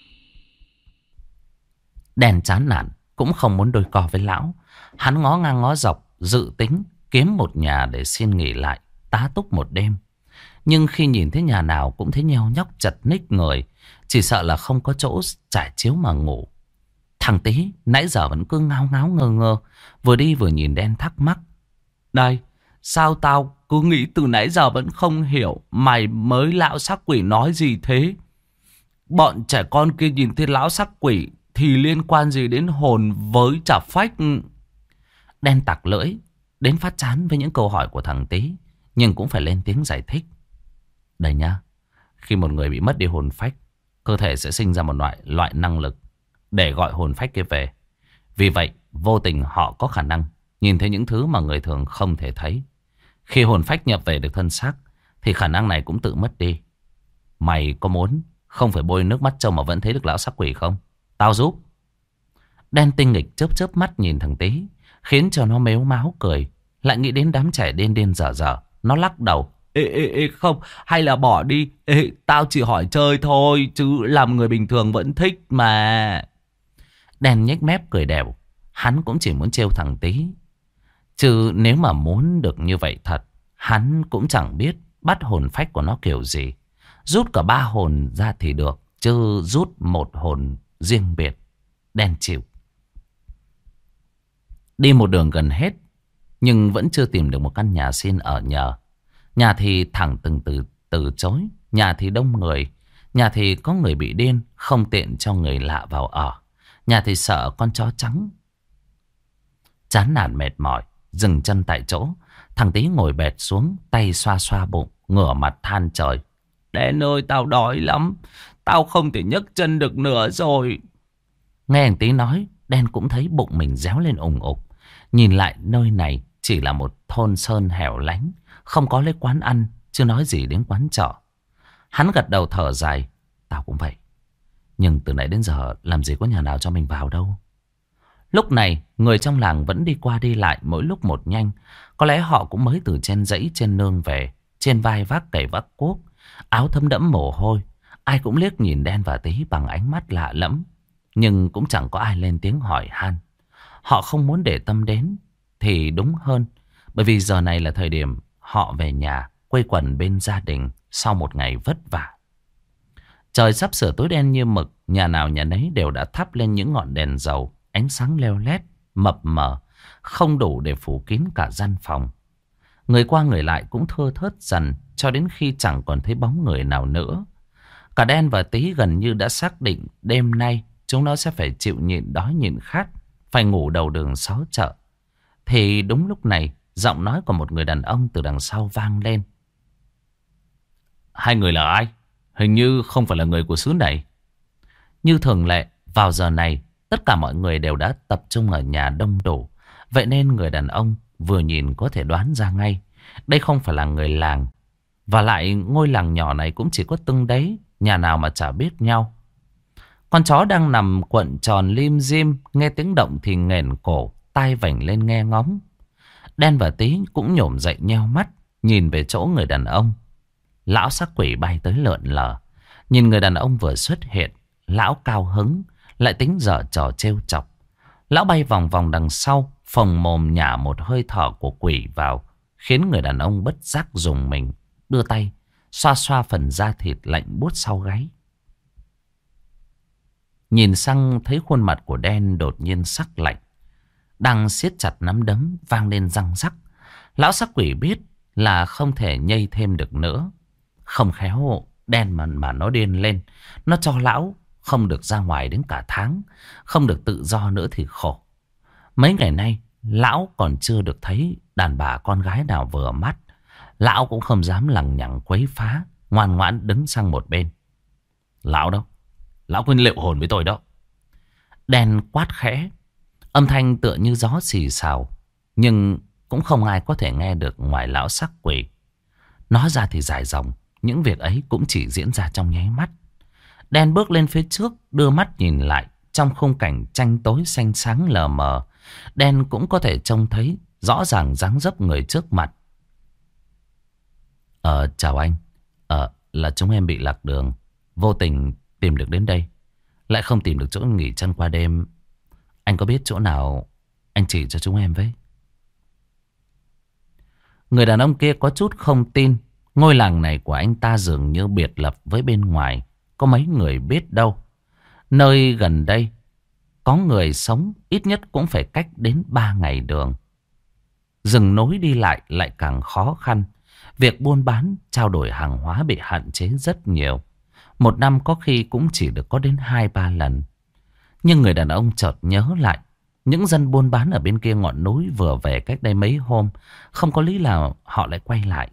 Đen chán nản, cũng không muốn đôi co với lão. Hắn ngó ngang ngó dọc, dự tính kiếm một nhà để xin nghỉ lại, tá túc một đêm. Nhưng khi nhìn thấy nhà nào cũng thấy nheo nhóc chật ních người, chỉ sợ là không có chỗ trải chiếu mà ngủ. Thằng Tí nãy giờ vẫn cứ ngáo ngáo ngơ ngơ, vừa đi vừa nhìn đen thắc mắc. Đây, sao tao cứ nghĩ từ nãy giờ vẫn không hiểu mày mới lão sắc quỷ nói gì thế? Bọn trẻ con kia nhìn thấy lão sắc quỷ thì liên quan gì đến hồn với chả phách? Đen tặc lưỡi, đến phát chán với những câu hỏi của thằng Tí, nhưng cũng phải lên tiếng giải thích. Đây nhá, khi một người bị mất đi hồn phách, cơ thể sẽ sinh ra một loại năng lực để gọi hồn phách kia về. Vì vậy, vô tình họ có khả năng nhìn thấy những thứ mà người thường không thể thấy. Khi hồn phách nhập về được thân xác thì khả năng này cũng tự mất đi. Mày có muốn không phải bôi nước mắt trâu mà vẫn thấy được lão sắc quỷ không? Tao giúp. Đen tinh nghịch chớp chớp mắt nhìn thằng Tí, khiến cho nó mếu máo cười. Lại nghĩ đến đám trẻ điên điên dở dở, nó lắc đầu. Ê, không, hay là bỏ đi. Tao chỉ hỏi chơi thôi, chứ làm người bình thường vẫn thích mà. Đen nhếch mép cười đều. Hắn cũng chỉ muốn trêu thằng Tí. Chứ nếu mà muốn được như vậy thật, hắn cũng chẳng biết bắt hồn phách của nó kiểu gì. Rút cả 3 hồn ra thì được, chứ rút một hồn riêng biệt, đen chịu. Đi một đường gần hết, nhưng vẫn chưa tìm được một căn nhà xin ở nhờ. Nhà thì thẳng từng từ chối, nhà thì đông người, nhà thì có người bị điên, không tiện cho người lạ vào ở. Nhà thì sợ con chó trắng. Chán nản mệt mỏi, dừng chân tại chỗ. Thằng Tí ngồi bệt xuống, tay xoa xoa bụng, ngửa mặt than trời. Đen ơi, tao đói lắm, tao không thể nhấc chân được nữa rồi. Nghe thằng Tí nói, Đen cũng thấy bụng mình réo lên ùng ục. Nhìn lại nơi này chỉ là một thôn sơn hẻo lánh, không có lấy quán ăn, chưa nói gì đến quán trọ. Hắn gật đầu thở dài. Tao cũng vậy, nhưng từ nãy đến giờ làm gì có nhà nào cho mình vào đâu. Lúc này người trong làng vẫn đi qua đi lại, mỗi lúc một nhanh. Có lẽ họ cũng mới từ trên dãy trên nương về. Trên vai vác cày vác cuốc, áo thấm đẫm mồ hôi. Ai cũng liếc nhìn Đen và Tí bằng ánh mắt lạ lẫm, nhưng cũng chẳng có ai lên tiếng hỏi han. Họ không muốn để tâm đến thì đúng hơn, bởi vì giờ này là thời điểm họ về nhà quây quần bên gia đình sau một ngày vất vả. Trời sắp sửa tối đen như mực, nhà nào nhà nấy đều đã thắp lên những ngọn đèn dầu, ánh sáng leo lét, mập mờ, không đủ để phủ kín cả gian phòng. Người qua người lại cũng thưa thớt dần, cho đến khi chẳng còn thấy bóng người nào nữa. Cả Đen và Tí gần như đã xác định đêm nay chúng nó sẽ phải chịu nhịn đói nhịn khát, phải ngủ đầu đường xó chợ. Thì đúng lúc này, giọng nói của một người đàn ông từ đằng sau vang lên. Hai người là ai? Hình như không phải là người của xứ này. Như thường lệ, vào giờ này, tất cả mọi người đều đã tập trung ở nhà đông đủ. Vậy nên người đàn ông vừa nhìn có thể đoán ra ngay, đây không phải là người làng. Và lại ngôi làng nhỏ này cũng chỉ có từng đấy, nhà nào mà chả biết nhau. Con chó đang nằm quận tròn lim dim, nghe tiếng động thì nghển cổ, tai vểnh lên nghe ngóng. Đen và Tí cũng nhổm dậy nheo mắt, nhìn về chỗ người đàn ông. Lão xác quỷ bay tới lượn lờ. Nhìn người đàn ông vừa xuất hiện, lão cao hứng, lại tính dở trò trêu chọc. Lão bay vòng vòng đằng sau, phồng mồm nhả một hơi thở của quỷ vào, khiến người đàn ông bất giác rùng mình, đưa tay xoa xoa phần da thịt lạnh buốt sau gáy. Nhìn sang thấy khuôn mặt của Đen đột nhiên sắc lạnh, đang siết chặt nắm đấm vang lên răng rắc. Lão sắc quỷ biết là không thể nhây thêm được nữa. Không khéo Đen mà nó điên lên, nó cho lão không được ra ngoài đến cả tháng, không được tự do nữa thì khổ. Mấy ngày nay lão còn chưa được thấy đàn bà con gái nào vừa mắt. Lão cũng không dám lằng nhằng quấy phá, ngoan ngoãn đứng sang một bên. Lão đâu? Lão quên liệu hồn với tôi đó. Đen quát khẽ, âm thanh tựa như gió xì xào, nhưng cũng không ai có thể nghe được ngoài lão sắc quỷ. Nói ra thì dài dòng, những việc ấy cũng chỉ diễn ra trong nháy mắt. Đen bước lên phía trước, đưa mắt nhìn lại. Trong khung cảnh tranh tối xanh sáng lờ mờ, Đen cũng có thể trông thấy rõ ràng dáng dấp người trước mặt. Chào anh. Là chúng em bị lạc đường, vô tình tìm được đến đây, lại không tìm được chỗ nghỉ chân qua đêm. Anh có biết chỗ nào anh chỉ cho chúng em với? Người đàn ông kia có chút không tin. Ngôi làng này của anh ta dường như biệt lập với bên ngoài, có mấy người biết đâu. Nơi gần đây có người sống ít nhất cũng phải cách đến 3 ngày đường. Rừng nối đi lại càng khó khăn. Việc buôn bán, trao đổi hàng hóa bị hạn chế rất nhiều. Một năm có khi cũng chỉ được có đến 2-3 lần. Nhưng người đàn ông chợt nhớ lại, những dân buôn bán ở bên kia ngọn núi vừa về cách đây mấy hôm, không có lý nào họ lại quay lại.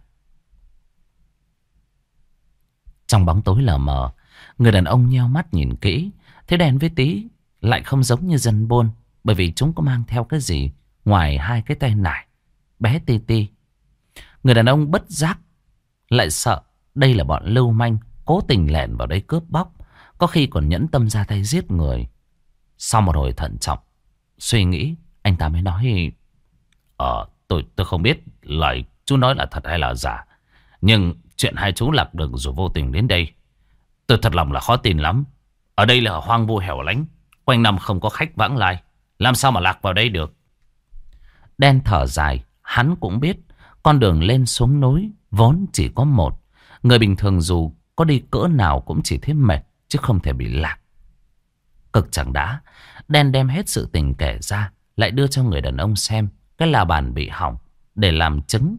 Trong bóng tối lờ mờ, người đàn ông nheo mắt nhìn kỹ, thấy Đen với Tí lại không giống như dân buôn, bởi vì chúng có mang theo cái gì ngoài 2 cái tay nải bé ti ti. Người đàn ông bất giác lại sợ đây là bọn lưu manh cố tình lẻn vào đây cướp bóc, có khi còn nhẫn tâm ra tay giết người. Sau một hồi thận trọng suy nghĩ, anh ta mới nói: tôi không biết lời chú nói là thật hay là giả, nhưng chuyện hai chú lạc đường rồi vô tình đến đây, tôi thật lòng là khó tin lắm. Ở đây là hoang vu hẻo lánh, quanh năm không có khách vãng lai, làm sao mà lạc vào đây được? Đen thở dài, hắn cũng biết con đường lên xuống núi vốn chỉ có một. Người bình thường dù có đi cỡ nào cũng chỉ thấy mệt, chứ không thể bị lạc. Cực chẳng đã, Đen đem hết sự tình kể ra, lại đưa cho người đàn ông xem cái la bàn bị hỏng để làm chứng.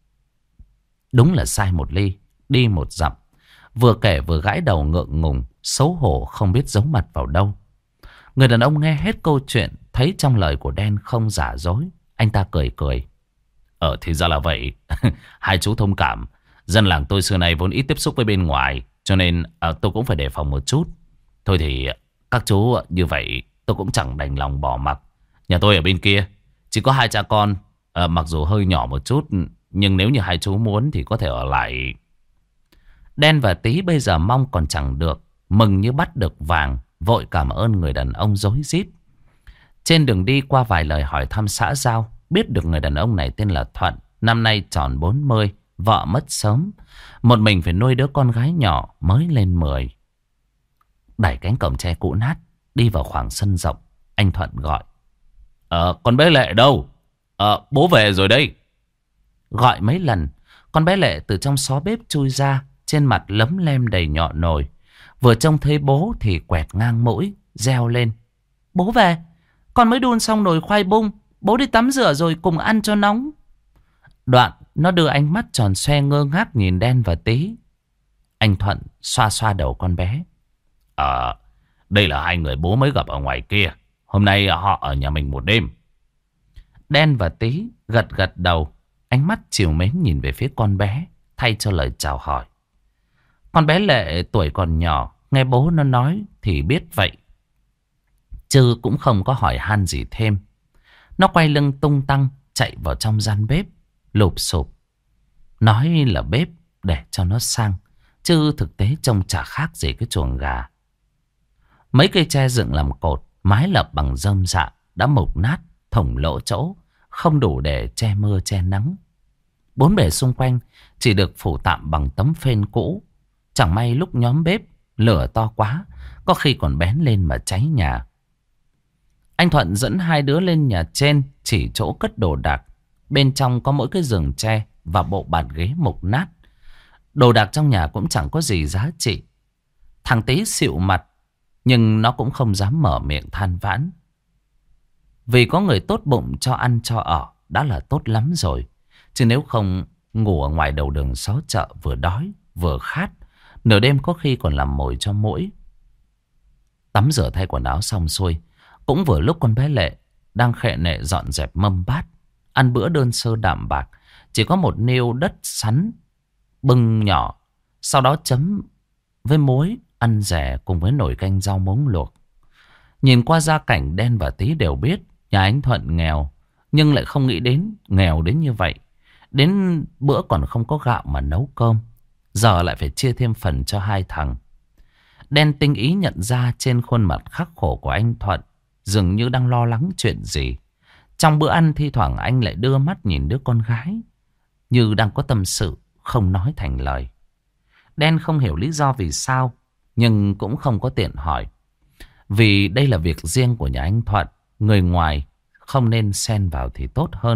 Đúng là sai một ly, đi một dặm. Vừa kể vừa gãi đầu ngượng ngùng, xấu hổ không biết giấu mặt vào đâu. Người đàn ông nghe hết câu chuyện, thấy trong lời của Đen không giả dối. Anh ta cười cười. Thì ra là vậy. Hai chú thông cảm. Dân làng tôi xưa nay vốn ít tiếp xúc với bên ngoài, cho nên tôi cũng phải đề phòng một chút. Thôi thì các chú như vậy tôi cũng chẳng đành lòng bỏ mặc. Nhà tôi ở bên kia chỉ có hai cha con, mặc dù hơi nhỏ một chút, nhưng nếu như hai chú muốn thì có thể ở lại. Đen và Tí bây giờ mong còn chẳng được, mừng như bắt được vàng, vội cảm ơn người đàn ông rối rít. Trên đường đi qua vài lời hỏi thăm xã giao, biết được người đàn ông này tên là Thuận, năm nay tròn 40, vợ mất sớm, một mình phải nuôi đứa con gái nhỏ mới lên 10. Đẩy cánh cổng tre cũ nát, đi vào khoảng sân rộng, anh Thuận gọi. Con bé Lệ đâu? Bố về rồi đây. Gọi mấy lần, con bé Lệ từ trong xó bếp chui ra, trên mặt lấm lem đầy nhọ nồi. Vừa trông thấy bố thì quẹt ngang mũi, reo lên. Bố về, con mới đun xong nồi khoai bung, bố đi tắm rửa rồi cùng ăn cho nóng. Đoạn nó đưa ánh mắt tròn xoe ngơ ngác nhìn Đen và Tí. Anh Thuận xoa xoa đầu con bé. Đây là hai người bố mới gặp ở ngoài kia. Hôm nay họ ở nhà mình một đêm. Đen và Tí gật gật đầu, ánh mắt trìu mến nhìn về phía con bé, thay cho lời chào hỏi. Con bé Lệ tuổi còn nhỏ, nghe bố nó nói thì biết vậy, chứ cũng không có hỏi han gì thêm. Nó quay lưng tung tăng chạy vào trong gian bếp, lụp xụp. Nói là bếp để cho nó sang, chứ thực tế trông chả khác gì cái chuồng gà. Mấy cây tre dựng làm cột, mái lợp bằng rơm rạ đã mục nát, thủng lỗ chỗ, không đủ để che mưa che nắng. Bốn bề xung quanh chỉ được phủ tạm bằng tấm phên cũ. Chẳng may lúc nhóm bếp lửa to quá, có khi còn bén lên mà cháy nhà. Anh Thuận dẫn hai đứa lên nhà trên, chỉ chỗ cất đồ đạc. Bên trong có mỗi cái giường tre và bộ bàn ghế mục nát. Đồ đạc trong nhà cũng chẳng có gì giá trị. Thằng Tí xịu mặt, nhưng nó cũng không dám mở miệng than vãn. Vì có người tốt bụng cho ăn cho ở đã là tốt lắm rồi. Chứ nếu không, ngủ ở ngoài đầu đường xó chợ vừa đói vừa khát, nửa đêm có khi còn làm mồi cho muỗi. Tắm rửa thay quần áo xong xuôi, cũng vừa lúc con bé Lệ đang khệ nệ dọn dẹp mâm bát, ăn bữa đơn sơ đạm bạc, chỉ có một niêu đất sắn bưng nhỏ, sau đó chấm với muối, ăn rẻ cùng với nồi canh rau muống luộc. Nhìn qua gia cảnh, Đen và Tí đều biết nhà anh Thuận nghèo, nhưng lại không nghĩ đến nghèo đến như vậy. Đến bữa còn không có gạo mà nấu cơm, giờ lại phải chia thêm phần cho hai thằng. Đen tinh ý nhận ra trên khuôn mặt khắc khổ của anh Thuận dường như đang lo lắng chuyện gì. Trong bữa ăn thi thoảng anh lại đưa mắt nhìn đứa con gái, như đang có tâm sự không nói thành lời. Đen không hiểu lý do vì sao, nhưng cũng không có tiện hỏi. Vì đây là việc riêng của nhà anh Thuận, người ngoài không nên xen vào thì tốt hơn.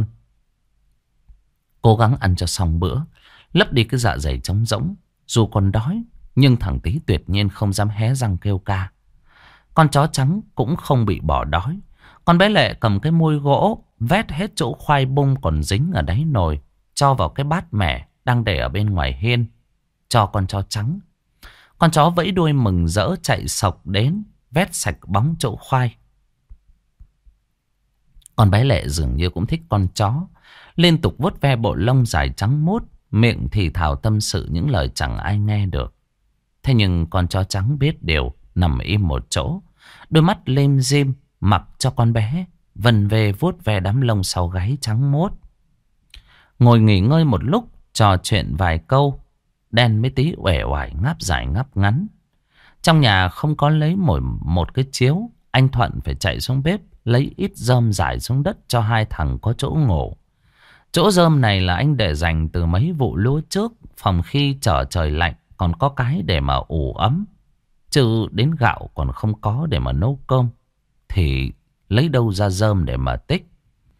Cố gắng ăn cho xong bữa, lấp đi cái dạ dày trống rỗng. Dù còn đói, nhưng thằng Tí tuyệt nhiên không dám hé răng kêu ca. Con chó trắng cũng không bị bỏ đói. Con bé Lệ cầm cái môi gỗ, vét hết chỗ khoai bung còn dính ở đáy nồi, cho vào cái bát mẻ đang để ở bên ngoài hiên, cho con chó trắng. Con chó vẫy đuôi mừng rỡ chạy sộc đến, vét sạch bóng chỗ khoai. Con bé Lệ dường như cũng thích con chó, liên tục vuốt ve bộ lông dài trắng muốt, miệng thì thào tâm sự những lời chẳng ai nghe được. Thế nhưng con chó trắng biết điều, nằm im một chỗ, đôi mắt lim dim, mặc cho con bé vần về vuốt ve đám lông sau gáy trắng muốt. Ngồi nghỉ ngơi một lúc, trò chuyện vài câu, Đen mới Tí uể oải ngáp dài ngáp ngắn. Trong nhà không có lấy một cái chiếu, anh Thuận phải chạy xuống bếp lấy ít rơm rải xuống đất cho hai thằng có chỗ ngủ. Chỗ rơm này là anh để dành từ mấy vụ lúa trước, phòng khi trời lạnh còn có cái để mà ủ ấm. Chứ đến gạo còn không có để mà nấu cơm, thì lấy đâu ra rơm để mà tích.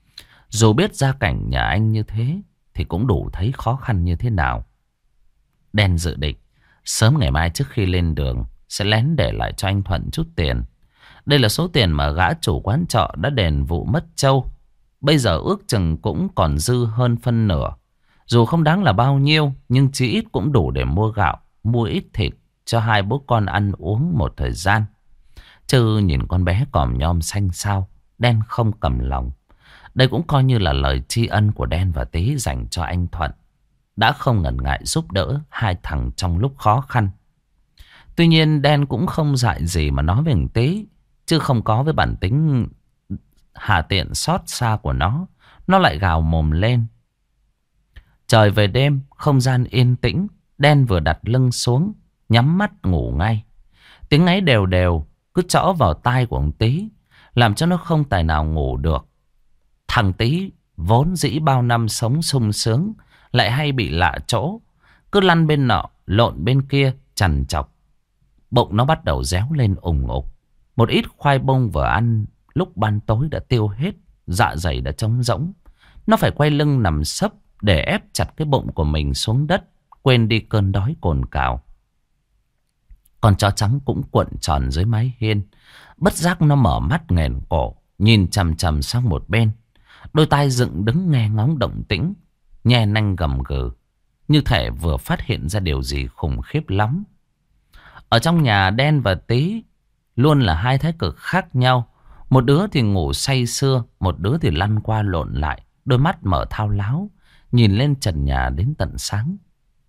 Dù biết gia cảnh nhà anh như thế thì cũng đủ thấy khó khăn như thế nào. Đen dự định sớm ngày mai trước khi lên đường sẽ lén để lại cho anh Thuận chút tiền. Đây là số tiền mà gã chủ quán trọ đã đền vụ mất trâu. Bây giờ ước chừng cũng còn dư hơn phân nửa. Dù không đáng là bao nhiêu, nhưng chỉ ít cũng đủ để mua gạo, mua ít thịt cho hai bố con ăn uống một thời gian. Chứ nhìn con bé còm nhom xanh xao, Đen không cầm lòng. Đây cũng coi như là lời tri ân của Đen và Tý dành cho anh Thuận, đã không ngần ngại giúp đỡ hai thằng trong lúc khó khăn. Tuy nhiên Đen cũng không dại gì mà nói về thằng Tý, chứ không có với bản tính hà tiện xót xa của nó lại gào mồm lên. Trời về đêm, không gian yên tĩnh, Đen vừa đặt lưng xuống, nhắm mắt ngủ ngay. Tiếng ngáy đều đều cứ trõ vào tai của ông Tý, làm cho nó không tài nào ngủ được. Thằng Tý vốn dĩ bao năm sống sung sướng, lại hay bị lạ chỗ, cứ lăn bên nọ lộn bên kia trằn trọc. Bụng nó bắt đầu réo lên ùng ục. Một ít khoai bông vừa ăn lúc ban tối đã tiêu hết, dạ dày đã trống rỗng. Nó phải quay lưng nằm sấp để ép chặt cái bụng của mình xuống đất, quên đi cơn đói cồn cào. Con chó trắng cũng cuộn tròn dưới mái hiên. Bất giác nó mở mắt nghèn cổ, nhìn chằm chằm sang một bên. Đôi tai dựng đứng nghe ngóng động tĩnh, nhe nanh gầm gừ, như thể vừa phát hiện ra điều gì khủng khiếp lắm. Ở trong nhà, Đen và Tý luôn là hai thái cực khác nhau. Một đứa thì ngủ say sưa, một đứa thì lăn qua lộn lại, đôi mắt mở thao láo, nhìn lên trần nhà đến tận sáng.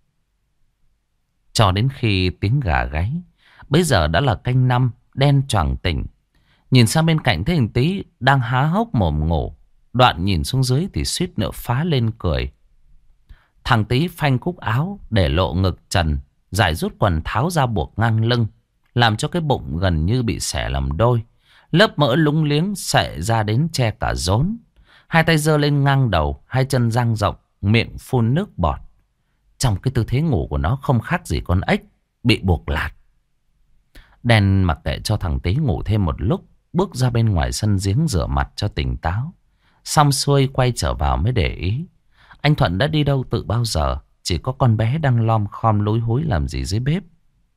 Cho đến khi tiếng gà gáy. Bây giờ đã là canh năm. Đen choàng tỉnh, nhìn sang bên cạnh thấy thằng Tý đang há hốc mồm ngủ. Đoạn nhìn xuống dưới thì suýt nữa phá lên cười. Thằng Tý phanh cúc áo để lộ ngực trần, giải rút quần tháo ra buộc ngang lưng, làm cho cái bụng gần như bị xẻ làm đôi. Lớp mỡ lúng liếng xệ ra đến che cả rốn. Hai tay giơ lên ngang đầu, hai chân dang rộng, miệng phun nước bọt. Trong cái tư thế ngủ của nó không khác gì con ếch bị buộc lạt. Đen mặc kệ cho thằng Tý ngủ thêm một lúc, bước ra bên ngoài sân giếng rửa mặt cho tỉnh táo. Xong xuôi quay trở vào mới để ý. Anh Thuận đã đi đâu từ bao giờ, chỉ có con bé đang lom khom lúi húi làm gì dưới bếp.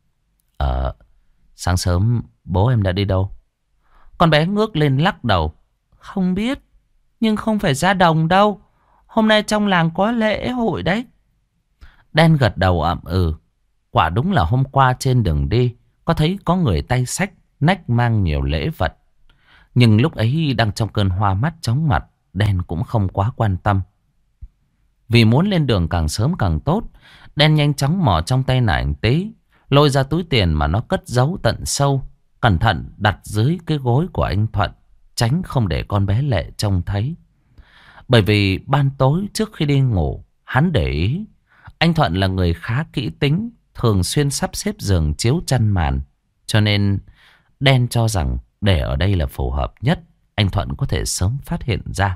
Sáng sớm bố em đã đi đâu? Con bé ngước lên lắc đầu. Không biết, nhưng không phải ra đồng đâu. Hôm nay trong làng có lễ hội đấy. Đen gật đầu ậm ừ. Quả đúng là hôm qua trên đường đi có thấy có người tay xách nách mang nhiều lễ vật. Nhưng lúc ấy đang trong cơn hoa mắt chóng mặt, Đen cũng không quá quan tâm. Vì muốn lên đường càng sớm càng tốt, Đen nhanh chóng mò trong tay nải anh Tý, lôi ra túi tiền mà nó cất giấu tận sâu, cẩn thận đặt dưới cái gối của anh Thuận, tránh không để con bé Lệ trông thấy. Bởi vì ban tối trước khi đi ngủ, hắn để ý anh Thuận là người khá kỹ tính, thường xuyên sắp xếp giường chiếu chăn màn, cho nên Đen cho rằng để ở đây là phù hợp nhất, anh Thuận có thể sớm phát hiện ra.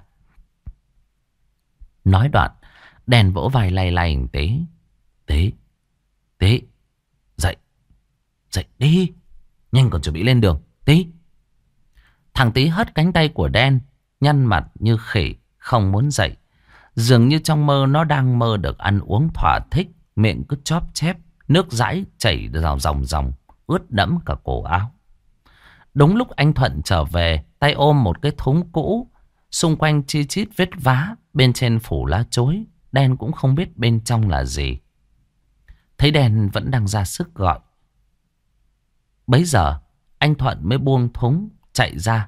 Nói đoạn, Đen vỗ vai lay lay anh Tý. Tý, dậy đi, nhanh còn chuẩn bị lên đường, Tý. Thằng Tý hất cánh tay của Đen, nhăn mặt như khỉ, không muốn dậy. Dường như trong mơ nó đang mơ được ăn uống thỏa thích, miệng cứ chóp chép, nước dãi chảy ròng, ướt đẫm cả cổ áo. Đúng lúc anh Thuận trở về, tay ôm một cái thúng cũ, xung quanh chi chít vết vá, bên trên phủ lá chuối. Đen cũng không biết bên trong là gì. Thấy Đen vẫn đang ra sức gọi. Bấy giờ anh Thuận mới buông thúng chạy ra.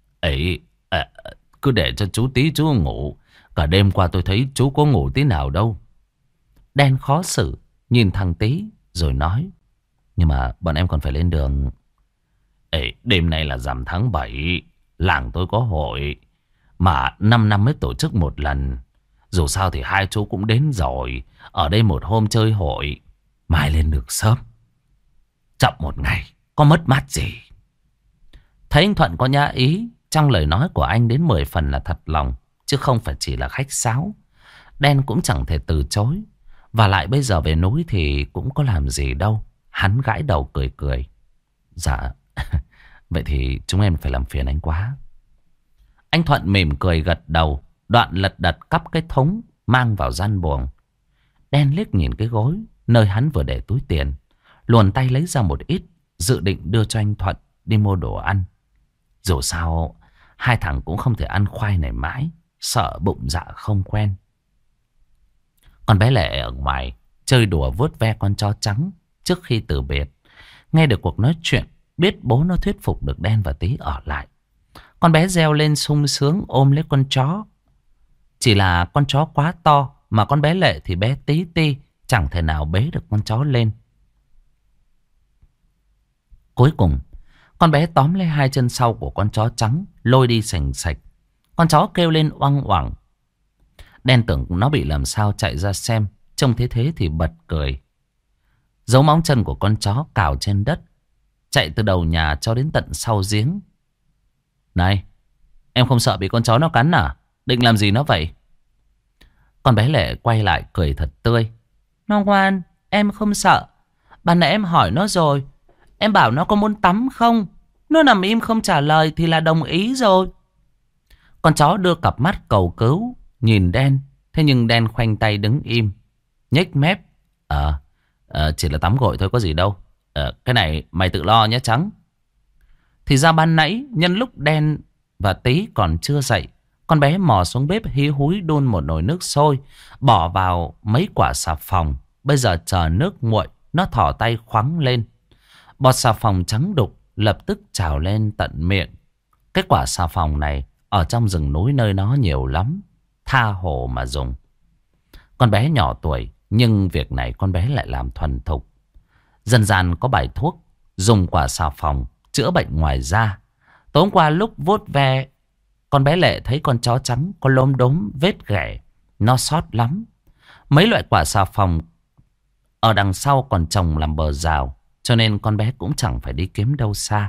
Cứ để cho chú Tý chú ngủ. Cả đêm qua tôi thấy chú có ngủ tí nào đâu. Đen khó xử nhìn thằng Tý rồi nói. Nhưng mà bọn em còn phải lên đường. Đêm nay là rằm tháng 7, làng tôi có hội, mà 5 năm mới tổ chức một lần. Dù sao thì hai chú cũng đến rồi, ở đây một hôm chơi hội, mai lên được sớm. Chậm một ngày có mất mát gì. Thấy anh Thuận có nhã ý, trong lời nói của anh đến 10 phần là thật lòng, chứ không phải chỉ là khách sáo. Đen cũng chẳng thể từ chối. Và lại bây giờ về núi thì cũng có làm gì đâu. Hắn gãi đầu cười cười. Dạ, vậy thì chúng em phải làm phiền anh quá. Anh Thuận mỉm cười gật đầu. Đoạn lật đật cắp cái thúng mang vào gian buồng. Đen liếc nhìn cái gối nơi hắn vừa để túi tiền, luồn tay lấy ra một ít, dự định đưa cho anh Thuận đi mua đồ ăn. Dù sao hai thằng cũng không thể ăn khoai này mãi, sợ bụng dạ không quen. Con bé Lệ ở ngoài chơi đùa vuốt ve con chó trắng trước khi từ biệt. Nghe được cuộc nói chuyện, biết bố nó thuyết phục được Đen và Tí ở lại. Con bé reo lên sung sướng ôm lấy con chó. Chỉ là con chó quá to, mà con bé Lệ thì bé tí ti, chẳng thể nào bế được con chó lên. Cuối cùng, con bé tóm lấy hai chân sau của con chó trắng, lôi đi sành sạch. Con chó kêu lên oang oảng. Đen tưởng nó bị làm sao chạy ra xem, trông thế thì bật cười. Dấu móng chân của con chó cào trên đất, chạy từ đầu nhà cho đến tận sau giếng. Này, em không sợ bị con chó nó cắn à? Định làm gì nó vậy? Con bé Lệ quay lại cười thật tươi. Nó ngoan, em không sợ. Ban nãy em hỏi nó rồi, em bảo nó có muốn tắm không? Nó nằm im không trả lời thì là đồng ý rồi. Con chó đưa cặp mắt cầu cứu nhìn Đen. Thế nhưng Đen khoanh tay đứng im, nhếch mép. Chỉ là tắm gội thôi, có gì đâu. Cái này mày tự lo nhé Trắng. Thì ra ban nãy nhân lúc Đen và Tí còn chưa dậy, con bé mò xuống bếp hí húi đun một nồi nước sôi, bỏ vào mấy quả xà phòng. Bây giờ chờ nước nguội, nó thò tay khoắng lên. Bọt xà phòng trắng đục lập tức trào lên tận miệng. Cái quả xà phòng này ở trong rừng núi nơi nó nhiều lắm, tha hồ mà dùng. Con bé nhỏ tuổi, nhưng việc này con bé lại làm thuần thục. Dân gian có bài thuốc dùng quả xà phòng chữa bệnh ngoài da. Tối hôm qua lúc vuốt ve, con bé Lệ thấy con chó trắng có lốm đốm vết ghẻ, nó xót lắm. Mấy loại quả xà phòng ở đằng sau còn trồng làm bờ rào, cho nên con bé cũng chẳng phải đi kiếm đâu xa.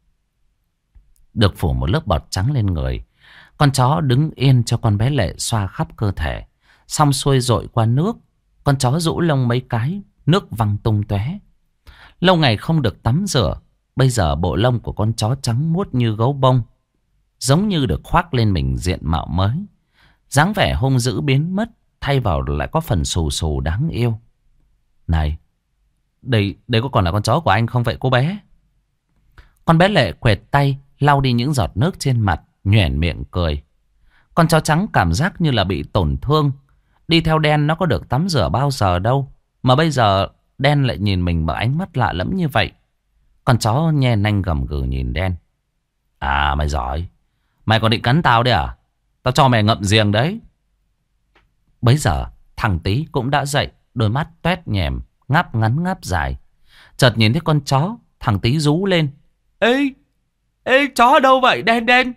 Được phủ một lớp bọt trắng lên người, con chó đứng yên cho con bé Lệ xoa khắp cơ thể. Xong xuôi dội qua nước, con chó rũ lông mấy cái, nước văng tung tóe. Lâu ngày không được tắm rửa, bây giờ bộ lông của con chó trắng muốt như gấu bông, giống như được khoác lên mình diện mạo mới. Dáng vẻ hung dữ biến mất, thay vào lại có phần xù xù đáng yêu. Này, đây có còn là con chó của anh không vậy cô bé? Con bé Lệ quẹt tay lau đi những giọt nước trên mặt, nhoẻn miệng cười. Con chó trắng cảm giác như là bị tổn thương. Đi theo Đen nó có được tắm rửa bao giờ đâu, mà bây giờ Đen lại nhìn mình bằng ánh mắt lạ lẫm như vậy. Con chó nhe nanh gầm gừ nhìn Đen. À mày giỏi, mày còn định cắn tao đấy à? Tao cho mày ngậm riềng đấy. Bấy giờ thằng Tí cũng đã dậy, đôi mắt toét nhèm, ngáp ngắn ngáp dài. Chợt nhìn thấy con chó, thằng Tí rú lên. Ê, chó ở đâu vậy Đen?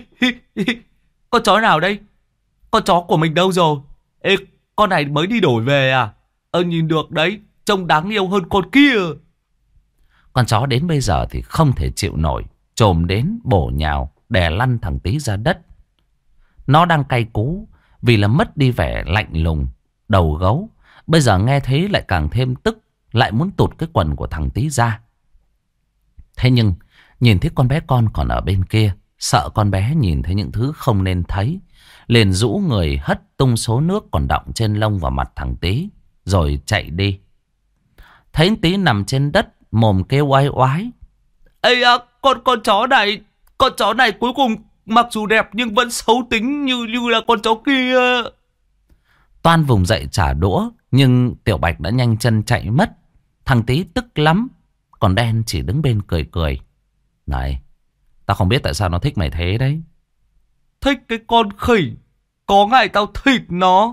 Con chó nào đây? Con chó của mình đâu rồi? Ê, con này mới đi đổi về à? Nhìn được đấy, trông đáng yêu hơn con kia. Con chó đến bây giờ thì không thể chịu nổi, chồm đến bổ nhào đè lăn thằng Tí ra đất. Nó đang cay cú vì là mất đi vẻ lạnh lùng đầu gấu. Bây giờ nghe thấy lại càng thêm tức, lại muốn tụt cái quần của thằng Tí ra. Thế nhưng nhìn thấy con bé con còn ở bên kia, sợ con bé nhìn thấy những thứ không nên thấy, liền rũ người hất tung số nước còn đọng trên lông vào mặt thằng Tí, rồi chạy đi. Thấy Tí nằm trên đất, mồm kêu oai oái. Ây à, con chó này cuối cùng mặc dù đẹp nhưng vẫn xấu tính như là con chó kia. Toan vùng dậy trả đũa, nhưng Tiểu Bạch đã nhanh chân chạy mất. Thằng Tí tức lắm, còn Đen chỉ đứng bên cười cười. Này, tao không biết tại sao nó thích mày thế đấy. Thích cái con khỉ, có ngày tao thịt nó.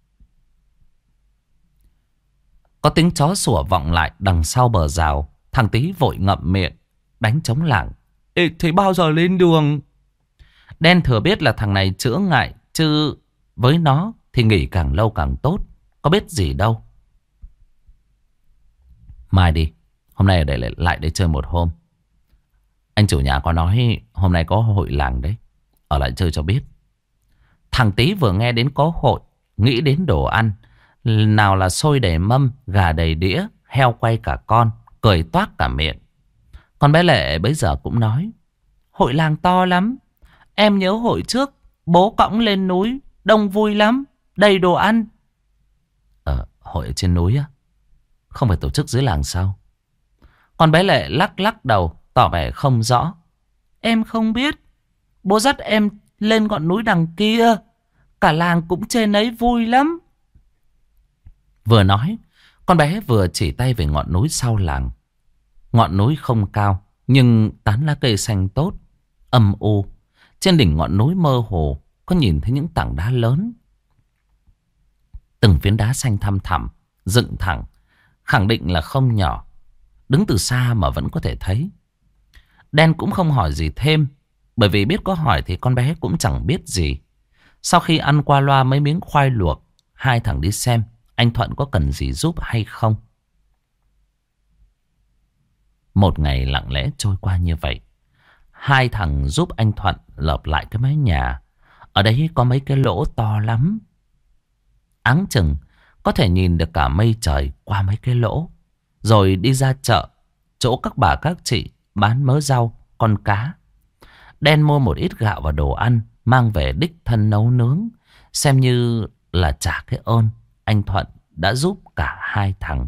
Có tiếng chó sủa vọng lại đằng sau bờ rào. Thằng Tí vội ngậm miệng, đánh trống lảng. Ê, thế bao giờ lên đường? Đen thừa biết là thằng này chữa ngại, chứ với nó thì nghỉ càng lâu càng tốt, có biết gì đâu. Mai đi, hôm nay ở đây lại để chơi một hôm. Anh chủ nhà có nói hôm nay có hội làng đấy, ở lại chơi cho biết. Thằng Tí vừa nghe đến có hội, nghĩ đến đồ ăn. Nào là xôi đầy mâm, gà đầy đĩa, heo quay cả con, cười toác cả miệng. Con bé Lệ bấy giờ cũng nói. Hội làng to lắm. Em nhớ hội trước, bố cõng lên núi, đông vui lắm, đầy đồ ăn. Hội ở trên núi á? Không phải tổ chức dưới làng sao? Con bé Lệ lắc lắc đầu, tỏ vẻ không rõ. Em không biết. Bố dắt em lên ngọn núi đằng kia. Cả làng cũng trên ấy vui lắm. Vừa nói, con bé vừa chỉ tay về ngọn núi sau làng. Ngọn núi không cao, nhưng tán lá cây xanh tốt, âm u. Trên đỉnh ngọn núi mơ hồ có nhìn thấy những tảng đá lớn. Từng phiến đá xanh thăm thẳm, dựng thẳng, khẳng định là không nhỏ. Đứng từ xa mà vẫn có thể thấy. Đen cũng không hỏi gì thêm, bởi vì biết có hỏi thì con bé cũng chẳng biết gì. Sau khi ăn qua loa mấy miếng khoai luộc, hai thằng đi xem anh Thuận có cần gì giúp hay không. Một ngày lặng lẽ trôi qua như vậy. Hai thằng giúp anh Thuận lợp lại cái mái nhà. Ở đấy có mấy cái lỗ to lắm. Áng chừng có thể nhìn được cả mây trời qua mấy cái lỗ. Rồi đi ra chợ, chỗ các bà các chị bán mớ rau, con cá. Đen mua một ít gạo và đồ ăn, mang về đích thân nấu nướng, xem như là trả cái ơn anh Thuận đã giúp cả hai thằng.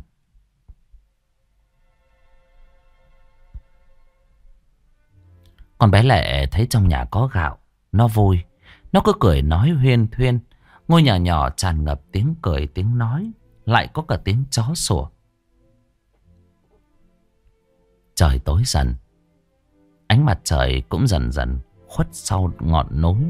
Con bé Lệ thấy trong nhà có gạo, nó vui. Nó cứ cười nói huyên thuyên. Ngôi nhà nhỏ tràn ngập tiếng cười, tiếng nói, lại có cả tiếng chó sủa. Trời tối dần. Ánh mặt trời cũng dần dần khuất sau ngọn núi.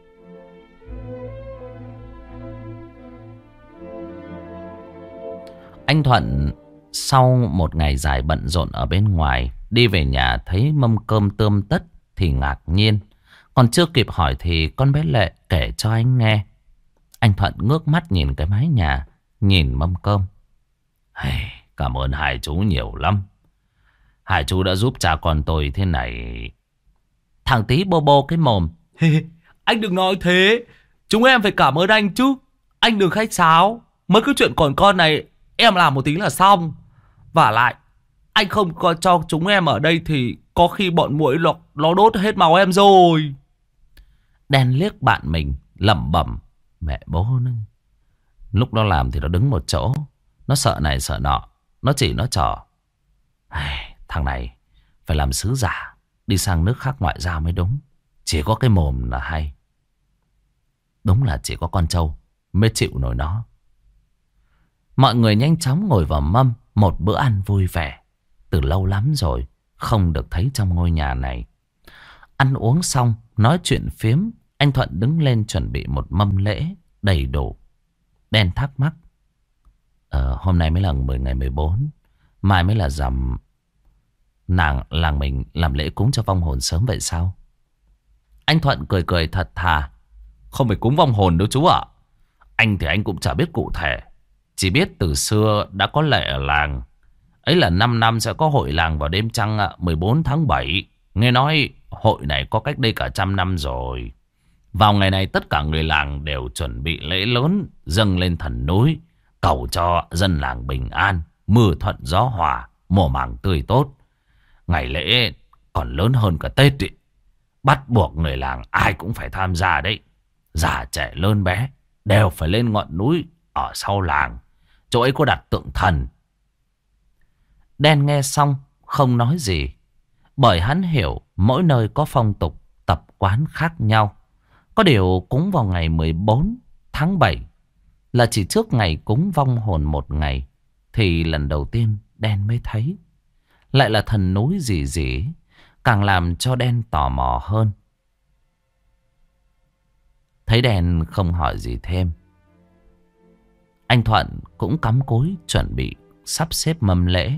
Anh Thuận sau một ngày dài bận rộn ở bên ngoài, đi về nhà thấy mâm cơm tươm tất thì ngạc nhiên. Còn chưa kịp hỏi thì con bé Lệ kể cho anh nghe. Anh Thuận ngước mắt nhìn cái mái nhà, nhìn mâm cơm. Hey, cảm ơn hai chú nhiều lắm. Hai chú đã giúp cha con tôi thế này. Thằng Tí bô bô cái mồm. Anh đừng nói thế. Chúng em phải cảm ơn anh chứ. Anh đừng khách sáo. Mấy cái chuyện còn con này em làm một tí là xong. Vả lại, anh không có cho chúng em ở đây thì có khi bọn muỗi nó đốt hết máu em rồi. Đen liếc bạn mình lẩm bẩm. Mẹ bố nó. Lúc nó làm thì nó đứng một chỗ. Nó sợ này sợ nọ. Nó chỉ nó trò. Thằng này phải làm sứ giả, đi sang nước khác ngoại giao mới đúng. Chỉ có cái mồm là hay. Đúng là chỉ có con trâu mới chịu nổi nó. Mọi người nhanh chóng ngồi vào mâm. Một bữa ăn vui vẻ. Từ lâu lắm rồi không được thấy trong ngôi nhà này. Ăn uống xong, nói chuyện phiếm, anh Thuận đứng lên chuẩn bị một mâm lễ đầy đủ. Đen thắc mắc. Hôm nay mới là ngày 14, mai mới là rằm. Làng mình làm lễ cúng cho vong hồn sớm vậy sao? Anh Thuận cười cười thật thà. Không phải cúng vong hồn đâu chú ạ. Anh thì anh cũng chả biết cụ thể. Chỉ biết từ xưa đã có lệ ở làng. Ấy là 5 năm sẽ có hội làng vào đêm trăng 14 tháng 7. Nghe nói hội này có cách đây cả 100 năm rồi. Vào ngày này tất cả người làng đều chuẩn bị lễ lớn dâng lên thần núi, cầu cho dân làng bình an, mưa thuận gió hòa, mùa màng tươi tốt. Ngày lễ còn lớn hơn cả Tết ý. Bắt buộc người làng ai cũng phải tham gia đấy. Già trẻ lớn bé đều phải lên ngọn núi ở sau làng. Chỗ ấy có đặt tượng thần. Đen nghe xong không nói gì. Bởi hắn hiểu mỗi nơi có phong tục tập quán khác nhau. Có điều cúng vào ngày 14 tháng 7 là chỉ trước ngày cúng vong hồn một ngày. Thì lần đầu tiên Đen mới thấy. Lại là thần núi gì gì. Càng làm cho Đen tò mò hơn. Thấy Đen không hỏi gì thêm, anh Thuận cũng cắm cúi chuẩn bị sắp xếp mâm lễ.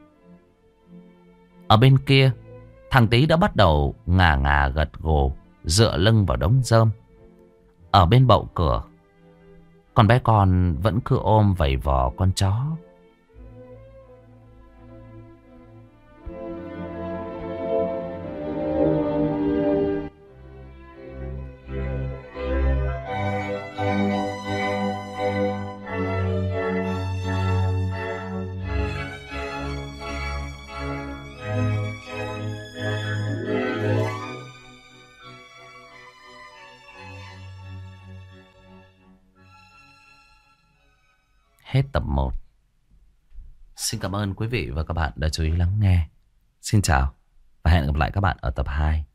Ở bên kia, thằng Tí đã bắt đầu ngà ngà gật gù, dựa lưng vào đống rơm. Ở bên bậu cửa, con bé con vẫn cứ ôm vầy vò con chó. Hết tập 1. Xin cảm ơn quý vị và các bạn đã chú ý lắng nghe. Xin chào và hẹn gặp lại các bạn ở tập 2.